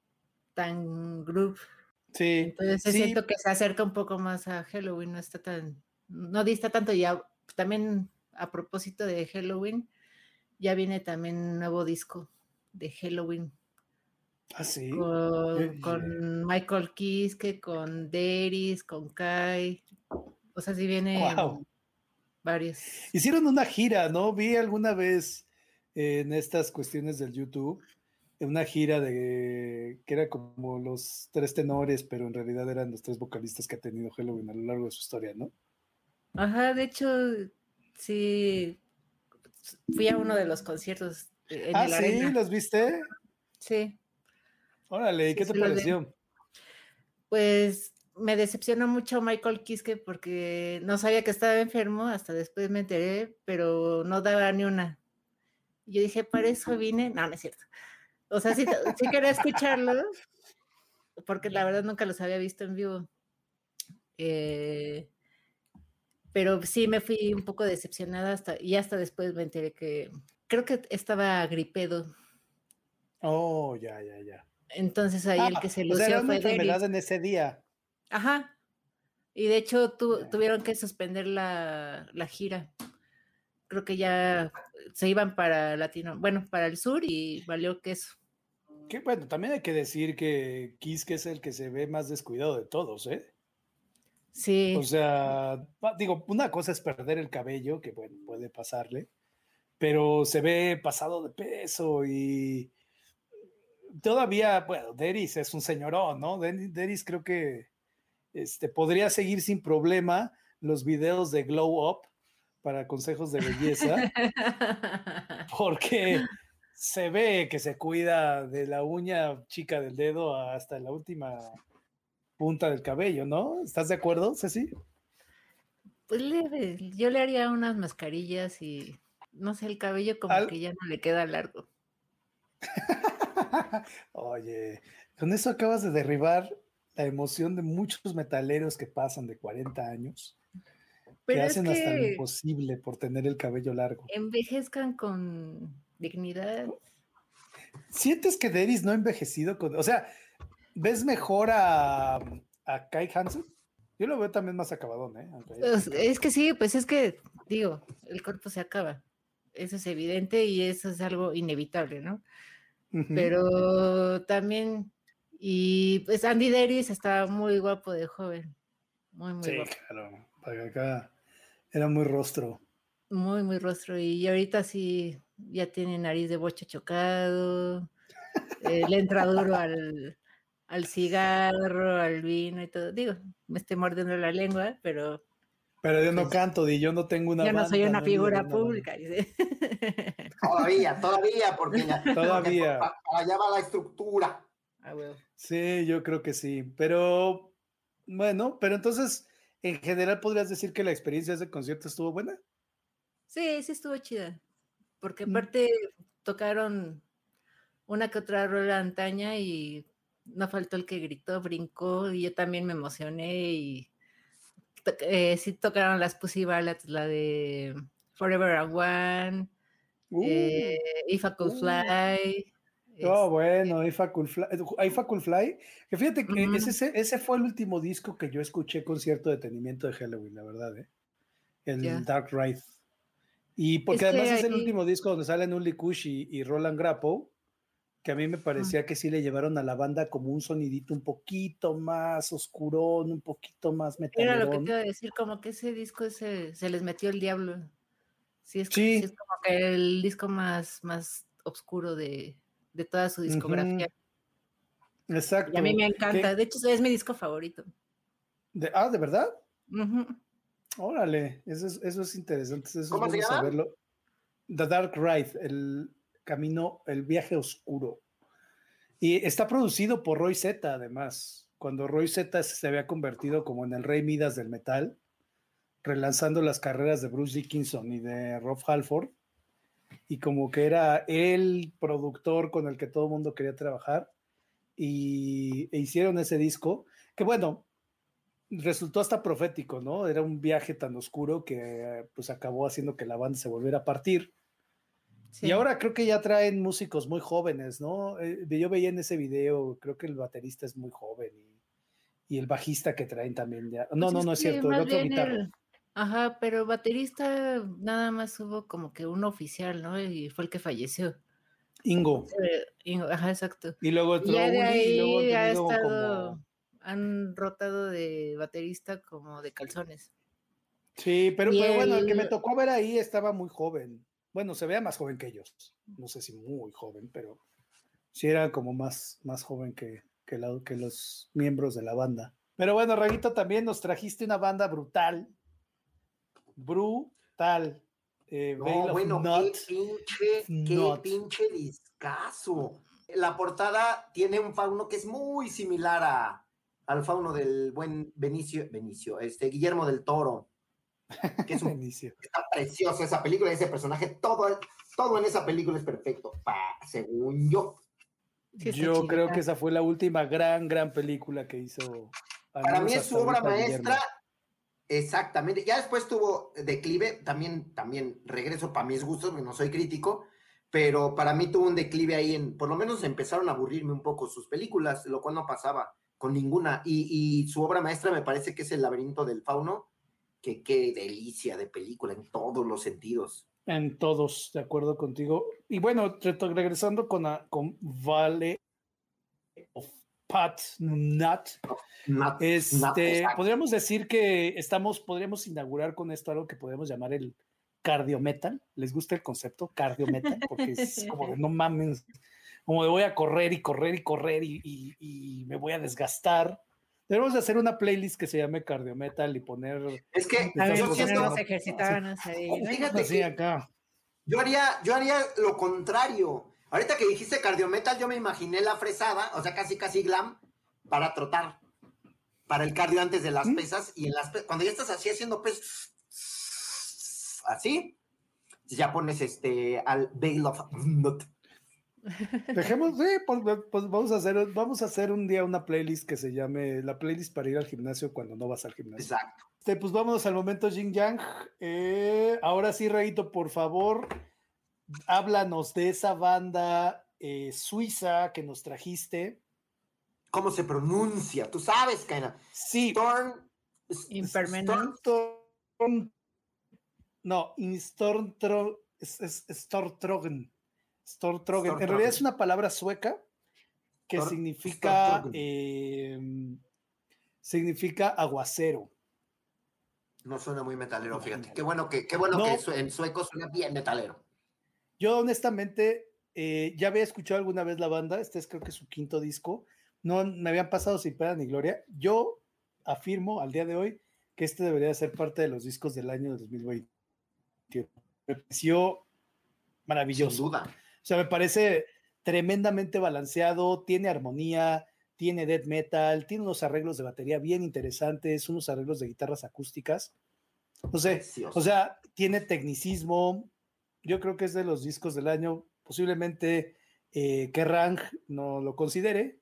tan groove. Sí, Entonces sí, siento que se acerca un poco más a Halloween, no está tan, no dista tanto. Ya también a propósito de Halloween, ya viene también un nuevo disco de Halloween ah, sí. con, Eh, con Michael Kiske, con Deris, con Kai. O sea, sí viene Wow. varios. Hicieron una gira, ¿no? Vi alguna vez eh, en estas cuestiones del YouTube una gira de que era como los tres tenores, pero en realidad eran los tres vocalistas que ha tenido Halloween a lo largo de su historia, ¿no? Ajá, de hecho, sí, fui a uno de los conciertos en Ah, el sí, Arena. ¿los viste? Sí, Órale, ¿y Sí, qué te sí los vi. pareció? pues me decepcionó mucho Michael Kiske porque no sabía que estaba enfermo, hasta después me enteré, pero no daba ni una. Y yo dije, para eso vine. No, no es cierto. O sea, sí, sí quería escucharlo, porque la verdad nunca los había visto en vivo. Eh, pero sí me fui un poco decepcionada hasta, y hasta después me enteré que creo que estaba gripedo. Oh, ya, ya, ya. Entonces ahí el que Ah, se o sea, era lució una fue enfermedad Deris. en ese día. Ajá. Y de hecho tu, Ya. tuvieron que suspender la, la gira. Creo que ya se iban para Latino, bueno, para el sur y valió queso. Que bueno, también hay que decir que Kiske es el que se ve más descuidado de todos, ¿eh? Sí, O sea, pa- digo, una cosa es perder el cabello, que bueno, puede pasarle, pero se ve pasado de peso y todavía, bueno, Deris es un señorón, ¿no? Den- Deris creo que este, podría seguir sin problema los videos de Glow Up para consejos de belleza, porque se ve que se cuida de la uña chica del dedo hasta la última punta del cabello, ¿no? ¿Estás de acuerdo, Ceci? pues leve, yo le haría unas mascarillas y no sé, el cabello como Al- que ya no le queda largo. Oye, con eso acabas de derribar la emoción de muchos metaleros que pasan de cuarenta años, que Pero es hacen hasta lo que imposible por tener el cabello largo. envejezcan con dignidad. ¿Sientes que Deris no ha envejecido? Con, o sea, ¿ves mejor a, a Kai Hansen? Yo lo veo también más acabadón, ¿eh? Aunque- Pues, es que sí, pues es que, digo, el cuerpo se acaba. Eso es evidente y eso es algo inevitable, ¿no? Ujú. Pero también, y pues Andy Deris estaba muy guapo de joven, muy, muy Sí, guapo, claro. Para acá era muy rostro. muy, muy rostro. Y ahorita sí, ya tiene nariz de bocho chocado, eh, le entra duro al, al cigarro, al vino y todo. Digo, me estoy mordiendo la lengua, pero Pero yo no pues, canto, y yo no tengo una yo no soy banda, una no he ido a ver figura una banda. pública. Dice. Todavía, todavía, porque, ya, Todavía. porque para allá va la estructura. Ah, huevo. Sí, yo creo que sí. Pero bueno, pero entonces, en general, ¿podrías decir que la experiencia de ese concierto estuvo buena? Sí, sí estuvo chida. Porque Mm. aparte tocaron una que otra rola antaña y no faltó el que gritó, brincó y yo también me emocioné y to- eh, sí tocaron las Pussy Ballads, la de Forever and One, Uh, eh, If I Could uh. Fly. Oh, este, bueno, If I Could Fly. If I Could Fly. Que fíjate que ujú. ese, ese fue el último disco que yo escuché con cierto detenimiento de Halloween, la verdad, ¿eh? El Ya. Dark Ride. Y porque Es que además es el ahí- último disco donde salen Uli Kush y, y Roland Grappo, que a mí me parecía que sí le llevaron a la banda como un sonidito un poquito más oscurón, un poquito más Era lo que metalerón. te iba a decir, como que ese disco se, se les metió el diablo. Sí es, Sí. sí es como que el disco más, más oscuro de, de toda su discografía. Ujú. Exacto. Y a mí me encanta. ¿Qué? De hecho, es mi disco favorito. De, ah, ¿de verdad? Ujú. Órale, eso es, eso es interesante. Eso es ¿Cómo se bueno llama? saberlo. The Dark Ride, el camino, el viaje oscuro. Y está producido por Roy Z, además, cuando Roy Z se había convertido como en el rey Midas del metal, relanzando las carreras de Bruce Dickinson y de Rob Halford, y como que era el productor con el que todo el mundo quería trabajar, y e hicieron ese disco, que bueno, resultó hasta profético, ¿no? Era un viaje tan oscuro que pues acabó haciendo que la banda se volviera a partir. Sí. Y ahora creo que ya traen músicos muy jóvenes, ¿no? Eh, yo veía en ese video, creo que el baterista es muy joven y, y el bajista que traen también ya. No, pues no, es no es cierto, el otro guitarra. El... Ajá, pero baterista nada más hubo como que un oficial, ¿no? Y fue el que falleció. Ingo. Eh, Ingo, ajá, exacto. Y luego entró y ya de Uli, ahí y luego ha estado, como... han rotado de baterista como de calzones. Sí, pero, pero el... bueno, el que me tocó ver ahí estaba muy joven. Bueno, se veía más joven que ellos. No sé si muy joven, pero sí era como más, más joven que, que, la, que los miembros de la banda. Pero bueno, Raguito, también nos trajiste una banda brutal. Brutal. Eh, no, bueno, qué pinche, qué pinche discazo. La portada tiene un fauno que es muy similar a, al fauno del buen Benicio, Benicio, este, Guillermo del Toro. Que es un, está preciosa esa película, ese personaje, todo, todo en esa película es perfecto, pa, según yo. Sí, yo creo que esa fue la última gran, gran película que hizo. Para mí es su obra maestra, exactamente. Ya después tuvo declive, también, también regreso para mis gustos, porque no soy crítico, pero para mí tuvo un declive ahí, en, por lo menos empezaron a aburrirme un poco sus películas, lo cual no pasaba con ninguna, y, y su obra maestra me parece que es El laberinto del fauno. Que qué delicia de película en todos los sentidos. En todos, de acuerdo contigo. Y bueno, regresando con, a, con Vale of Pat Nat, Nat este, Nat, podríamos decir que estamos, podríamos inaugurar con esto algo que podemos llamar el cardiometal. ¿Les gusta el concepto cardiometal? Porque es como de no mames, como de voy a correr y correr y correr y, y, y me voy a desgastar. Debemos de hacer una playlist que se llame Cardiometal y poner... Es que a ver, yo siento... nos ejercitarnos ahí, ¿no? Fíjate así que acá. Yo haría, yo haría lo contrario. Ahorita que dijiste Cardiometal, yo me imaginé la fresada, o sea, casi casi glam, para trotar. Para el cardio antes de las ¿Mm? pesas. Y en las pe- cuando ya estás así haciendo pesas, así, ya pones este al Veil of Nut. Dejemos, sí, pues, pues vamos a hacer, vamos a hacer un día una playlist que se llame la playlist para ir al gimnasio cuando no vas al gimnasio. Exacto. Este, pues vámonos al momento Yin Yang. Eh, ahora sí, Raguito, por favor, háblanos de esa banda eh, suiza que nos trajiste. ¿Cómo se pronuncia? Tú sabes, Kaina. Sí. Storm. Impermanent. Storm, no, Stormtrogen. Stormtrogen. Stormtrogen. En realidad es una palabra sueca que Stor significa eh, significa aguacero. No suena muy metalero, fíjate. Qué bueno que, qué bueno no, que en sueco suena bien metalero. Yo honestamente eh, ya había escuchado alguna vez la banda, este es creo que su quinto disco, no me habían pasado sin pena ni gloria. Yo afirmo al día de hoy que este debería ser parte de los discos del año dos mil veinte. Me pareció maravilloso. Sin duda. O sea, me parece tremendamente balanceado, tiene armonía, tiene death metal, tiene unos arreglos de batería bien interesantes, unos arreglos de guitarras acústicas. No sé, Precioso. O sea, tiene tecnicismo. Yo creo que es de los discos del año. Posiblemente eh, Kerrang no lo considere.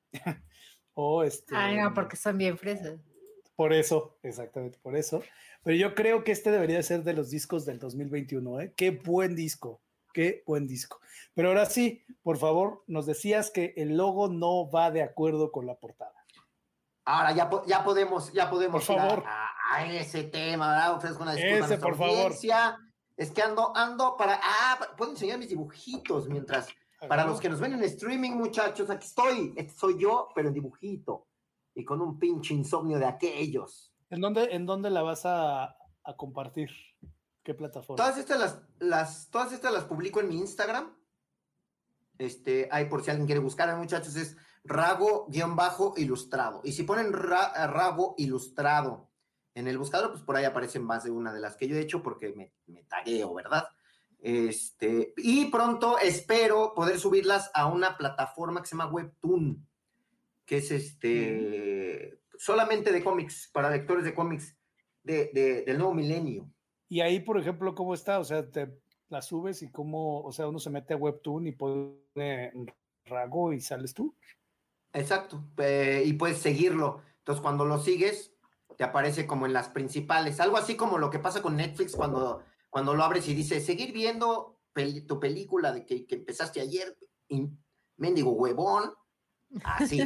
o este. Ah, no, porque son bien fresas. Por eso, exactamente, por eso. Pero yo creo que este debería ser de los discos del dos mil veintiuno, ¿eh? Qué buen disco. Qué buen disco. Pero ahora sí, por favor, nos decías que el logo no va de acuerdo con la portada. Ahora ya, ya podemos, ya podemos por ir favor. A, a ese tema, ¿verdad? Ofrezco una disculpa ese, a por audiencia. favor. Es que ando, ando para. Ah, puedo enseñar mis dibujitos mientras. Ajá. Para los que nos ven en streaming, muchachos, aquí estoy. Este soy yo, pero en dibujito. Y con un pinche insomnio de aquellos. ¿En dónde, en dónde la vas a, a compartir? ¿Qué plataforma? Todas estas las, las, todas estas las publico en mi Instagram. Este, ahí por si alguien quiere buscar, muchachos, es Rago-ilustrado. Y si ponen ra, Rago ilustrado en el buscador, pues por ahí aparecen más de una de las que yo he hecho porque me, me tagueo, ¿verdad? Este, y pronto espero poder subirlas a una plataforma que se llama Webtoon. que es este solamente de cómics, para lectores de cómics de, de, del nuevo milenio. Y ahí, por ejemplo, ¿cómo está? O sea, te la subes y cómo, o sea, uno se mete a Webtoon y pone Rago y sales tú. Exacto, eh, y puedes seguirlo. Entonces, cuando lo sigues, te aparece como en las principales. Algo así como lo que pasa con Netflix cuando, cuando lo abres y dice, seguir viendo peli tu película de que, que empezaste ayer, y, mendigo huevón. Así.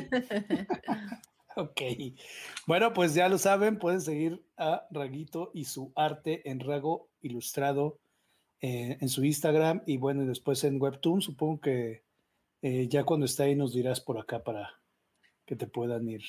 Ok. Bueno, pues ya lo saben, pueden seguir a Raguito y su arte en Rago Ilustrado eh, en su Instagram y bueno, y después en Webtoon. Supongo que eh, ya cuando esté ahí nos dirás por acá para que te puedan ir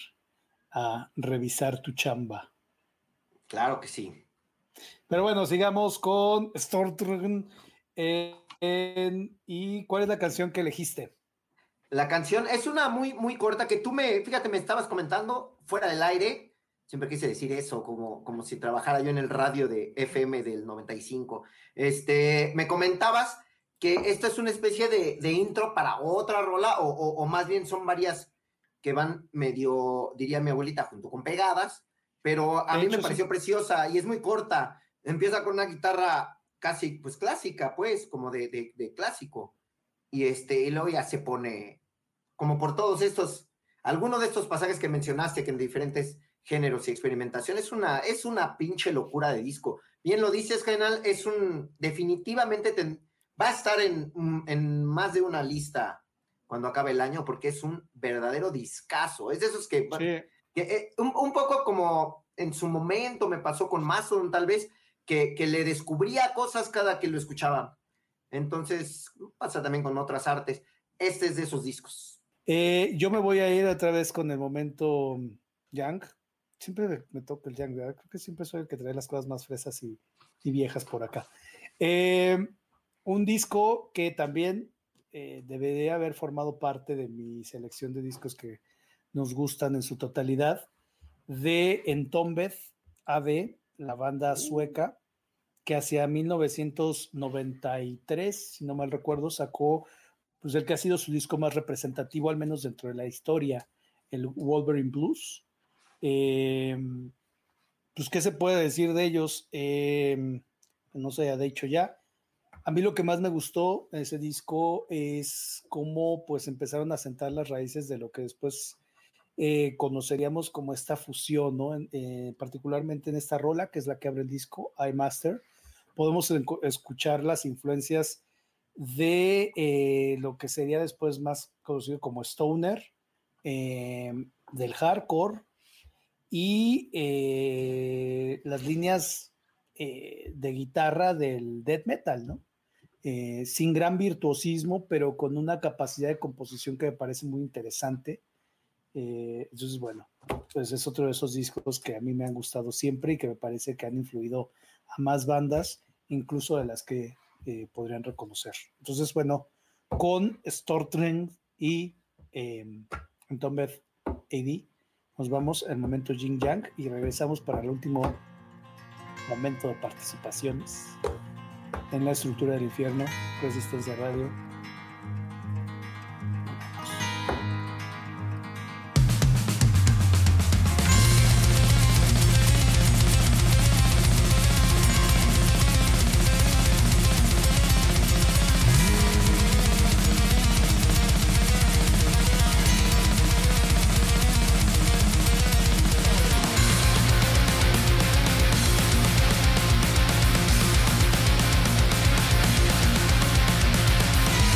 a revisar tu chamba. Claro que sí. Pero bueno, sigamos con Stormtrooper. Eh, en, ¿Y cuál es la canción que elegiste? La canción es una muy, muy corta que tú me, fíjate, me estabas comentando fuera del aire. Siempre quise decir eso, como, como si trabajara yo en el radio de F M del noventa y cinco. Este, me comentabas que esta es una especie de, de intro para otra rola, o, o, o más bien son varias que van medio, diría mi abuelita, junto con pegadas, pero a de mí hecho, me pareció sí. preciosa y es muy corta. Empieza con una guitarra casi, pues, clásica, pues, como de, de, de clásico. Y, este, y luego ya se pone, como por todos estos, algunos de estos pasajes que mencionaste, que en diferentes géneros y experimentación, es una, es una pinche locura de disco. Bien lo dices, General, es un, definitivamente ten, va a estar en, en más de una lista cuando acabe el año, porque es un verdadero discazo. Es de esos que, Sí. que eh, un, un poco como en su momento me pasó con Mason, tal vez, que, que le descubría cosas cada que lo escuchaba. Entonces, pasa también con otras artes. Este es de esos discos. Eh, yo me voy a ir otra vez con el momento Young. Siempre me, me toca el Young, ¿verdad? Creo que siempre soy el que trae las cosas más fresas y, y viejas por acá. Eh, un disco que también eh, debería haber formado parte de mi selección de discos que nos gustan en su totalidad, de Entombed A D, la banda sueca, que hacia mil novecientos noventa y tres, si no mal recuerdo, sacó pues el que ha sido su disco más representativo, al menos dentro de la historia, el Wolverine Blues. Eh, pues, ¿qué se puede decir de ellos? Eh, no se haya dicho ya. A mí lo que más me gustó de ese disco es cómo pues empezaron a sentar las raíces de lo que después eh, conoceríamos como esta fusión, ¿no? En, eh, particularmente en esta rola, que es la que abre el disco, I Master, podemos escuchar las influencias de eh, lo que sería después más conocido como Stoner, eh, del hardcore y eh, las líneas eh, de guitarra del death metal, ¿no? Eh, sin gran virtuosismo, pero con una capacidad de composición que me parece muy interesante. Eh, entonces, bueno, pues es otro de esos discos que a mí me han gustado siempre y que me parece que han influido a más bandas, incluso de las que eh, podrían reconocer. Entonces, bueno, con Stormtrooper y eh, Entombed A D, nos vamos al momento Yin Yang y regresamos para el último momento de participaciones en la estructura del infierno, Resistencia Radio. We'll be right back.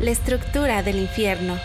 La estructura del infierno.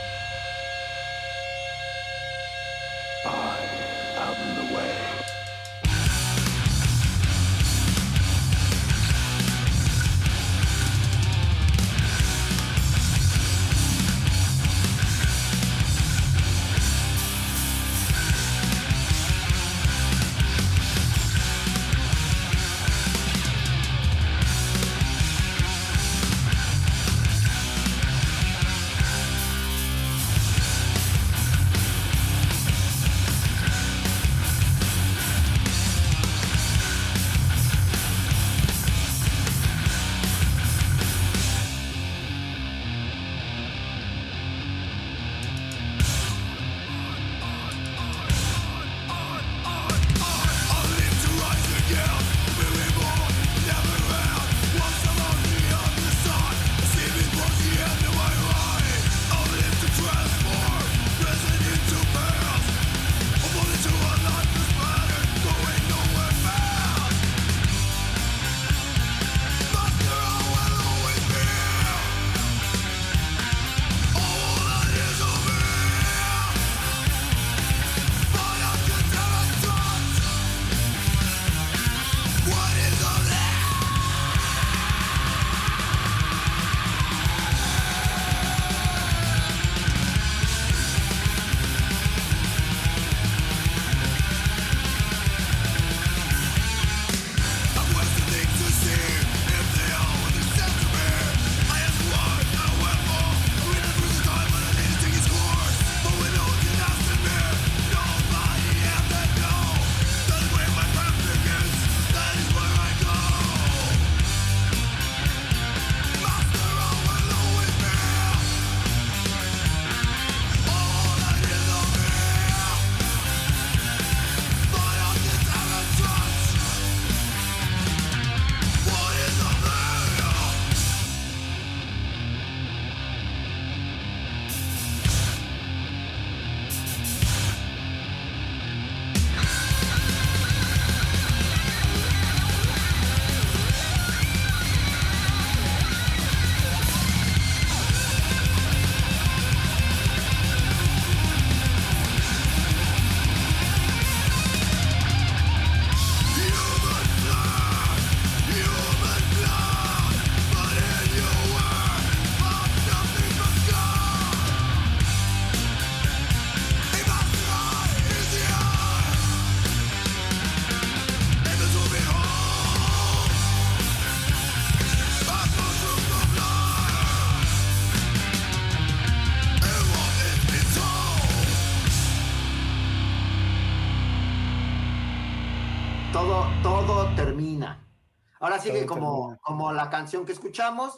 Todo, todo termina. Ahora sí Todo que como, termina. como la canción que escuchamos,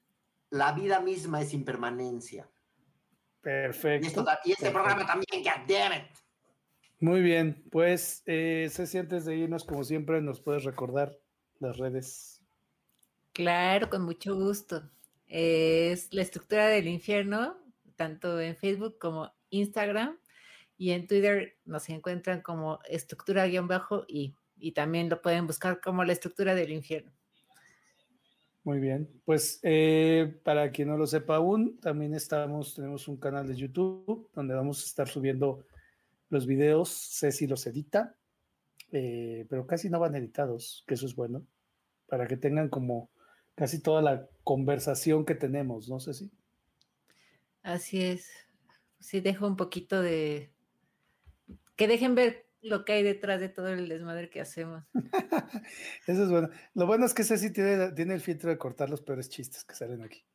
la vida misma es impermanencia. Perfecto. Y, esto, y este perfecto. programa también, God damn it. Muy bien, pues eh, Ceci, antes de irnos, como siempre, nos puedes recordar las redes. Claro, con mucho gusto. Es La Estructura del Infierno, tanto en Facebook como Instagram, y en Twitter nos encuentran como estructura-y, y también lo pueden buscar como La Estructura del Infierno. Muy bien, pues eh, para quien no lo sepa aún, también estamos, tenemos un canal de YouTube donde vamos a estar subiendo los videos. Ceci los edita, eh, pero casi no van editados, que eso es bueno, para que tengan como casi toda la conversación que tenemos, ¿no, Ceci? Así es. Sí, dejo un poquito de... Que dejen ver lo que hay detrás de todo el desmadre que hacemos. Eso es bueno. Lo bueno es que Ceci tiene, tiene el filtro de cortar los peores chistes que salen aquí.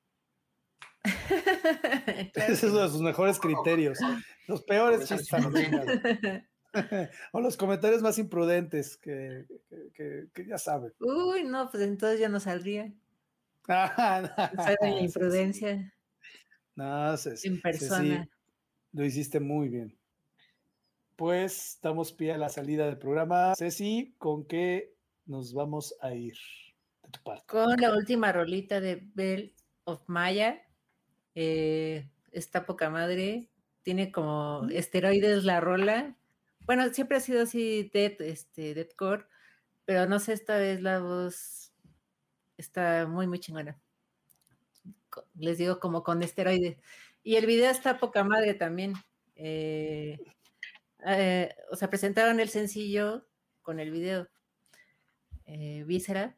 Claro. Ese es uno de sus mejores criterios. Los peores chistes al final. O los comentarios más imprudentes que, que, que, que ya saben. Uy, no, pues entonces ya no saldría. Ah, Sabe la no, imprudencia Ceci. No, Ceci, en persona. Ceci, lo hiciste muy bien. Pues damos pie a la salida del programa. Ceci, ¿con qué nos vamos a ir de tu parte? Con la última rolita de Bell of Maya. Eh, está poca madre. Tiene como esteroides la rola. Bueno, siempre ha sido así death, este, deathcore, pero no sé, esta vez la voz está muy, muy chingona. les digo, como con esteroides. Y el video está poca madre también. Eh, eh, o sea, presentaron el sencillo con el video eh, Víscera.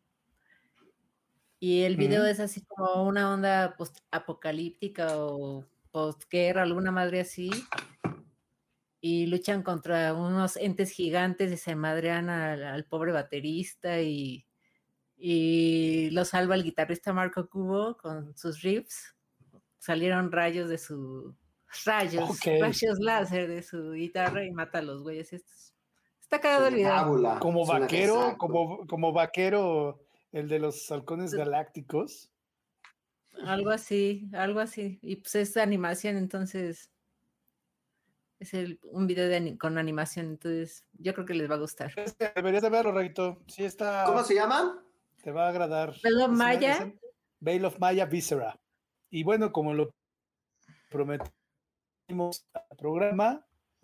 Y el video mm. es así como una onda post-apocalíptica o post-guerra, alguna madre así. Y luchan contra unos entes gigantes y se madrean al, al pobre baterista y, y lo salva el guitarrista Marco Cubo con sus riffs. Salieron rayos de su... Rayos, okay. rayos láser de su guitarra y mata a los güeyes estos. Está cagado el video. Como vaquero, como, como vaquero... El de los halcones galácticos. Algo así, algo así. Y pues es animación, entonces es el, un video de, con animación, entonces yo creo que les va a gustar. Deberías de verlo, Rayito. Sí está. ¿Cómo se llama? Te va a agradar. Veil of Maya. Veil of Maya Víscera. Y bueno, como lo prometimos al programa,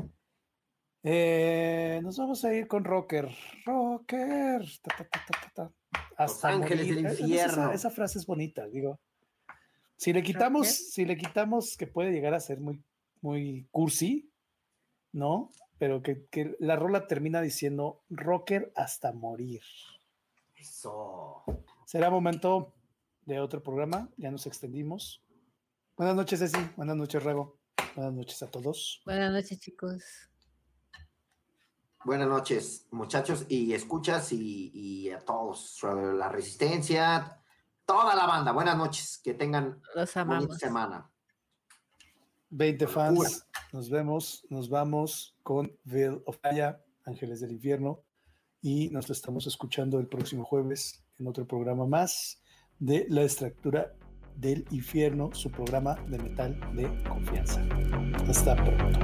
eh, nos vamos a ir con Rocker. Rocker. Ta, ta, ta, ta, ta. Hasta Los ángeles morir. del infierno. Esa, esa frase es bonita, digo. Si le quitamos, si le quitamos que puede llegar a ser muy, muy cursi, ¿no? Pero que, que la rola termina diciendo rocker hasta morir. Eso. Será momento de otro programa, ya nos extendimos. Buenas noches, Ceci. Buenas noches, Rego. Buenas noches a todos. Buenas noches, chicos. Buenas noches, muchachos, y escuchas y, y a todos, la Resistencia, toda la banda. Buenas noches, que tengan una bonita semana. veinte fans, nos vemos, nos vamos con Veil of Maya, Ángeles del Infierno, y nos estamos escuchando el próximo jueves en otro programa más de La Estructura del Infierno, su programa de metal de confianza. Hasta pronto.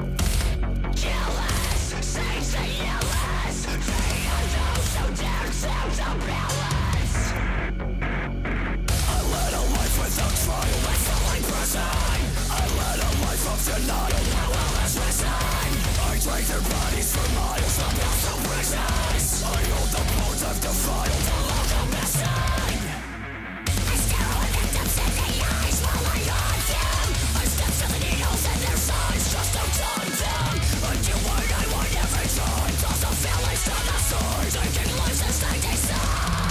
Without trial, like falling prison. I led a life of denial, now all is resign. I drag their bodies for miles, the path to prisons. I hold the bones I've defiled, the local missing. I stare at victims in the eyes while I hunt them. I step to the needles in their sides, just to taunt them. I do what I want every time, toss the feelings to the side. Taking lives as they decide.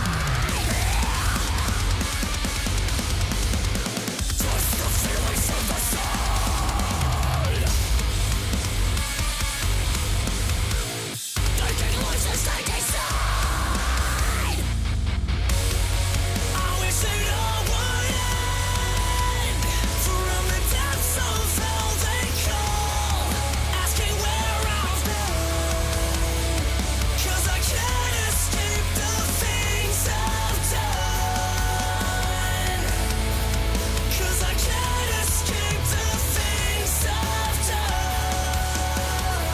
Feelings from the side. Taking lives as they decide. I wish it all would end. From the depths of hell they call, asking where I've been. Cause I can't escape the things I've done. Cause I can't escape the things I've done.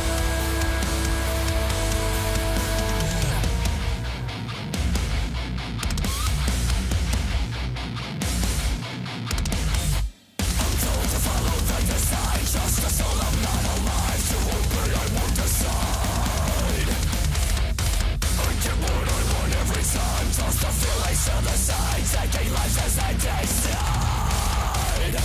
I'm told to follow the design, just a soul I'm not alive. To obey I won't decide. I get what I want every time, toss the feelings to the side. Taking lives as they decide.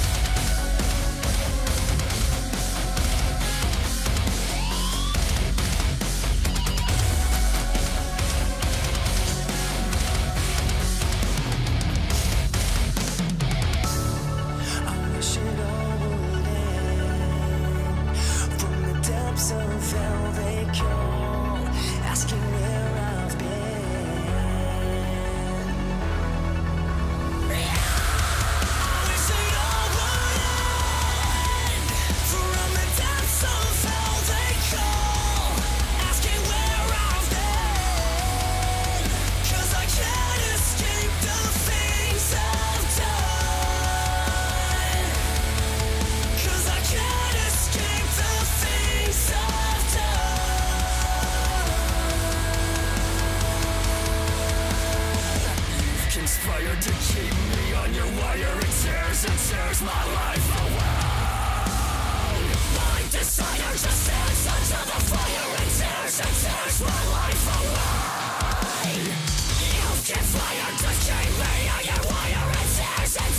I wish it all would end. From the depths of hell they call, asking where I've been. I wish it all would end. From the depths of hell they call, asking where I've been. Cause I can't escape the things I've done. Cause I can't escape the things I've done. You've conspired to keep me on your wire. It tears and tears my life away. My desire just stands until the fire. It tears and tears my life away. You conspired to keep me on your wire. It tears and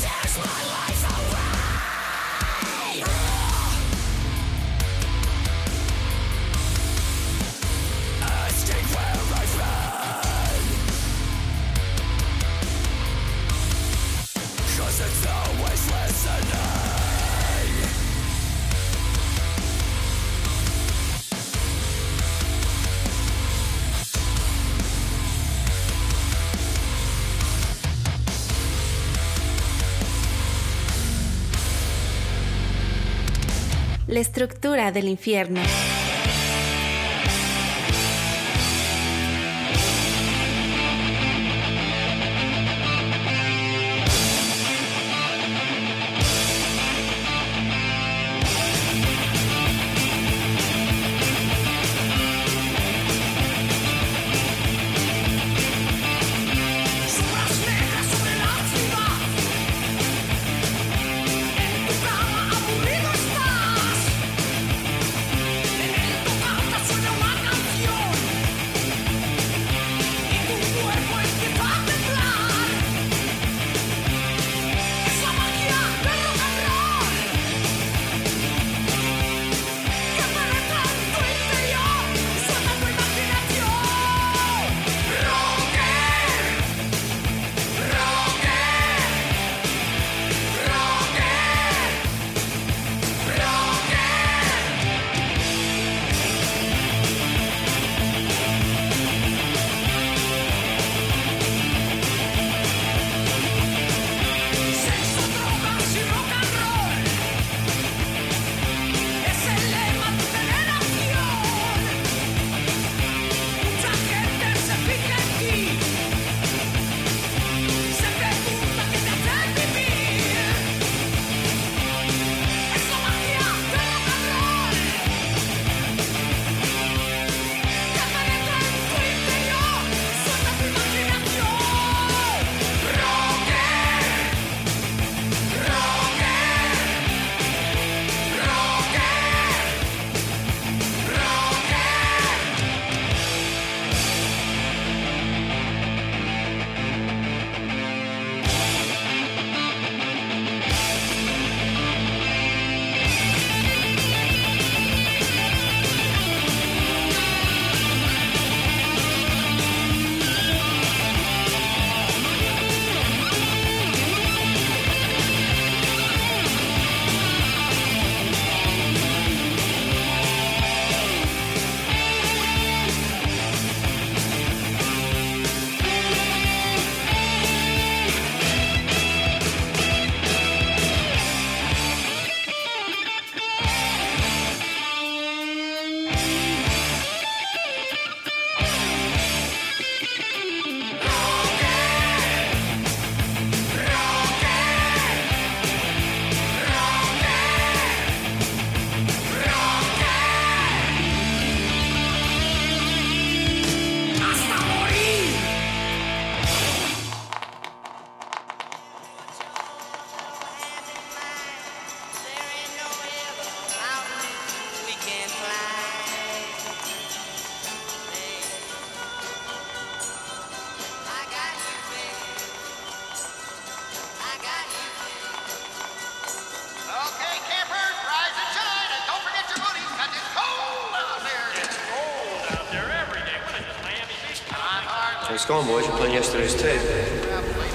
La estructura del infierno. Nice going, boys. You're playing yesterday's tape.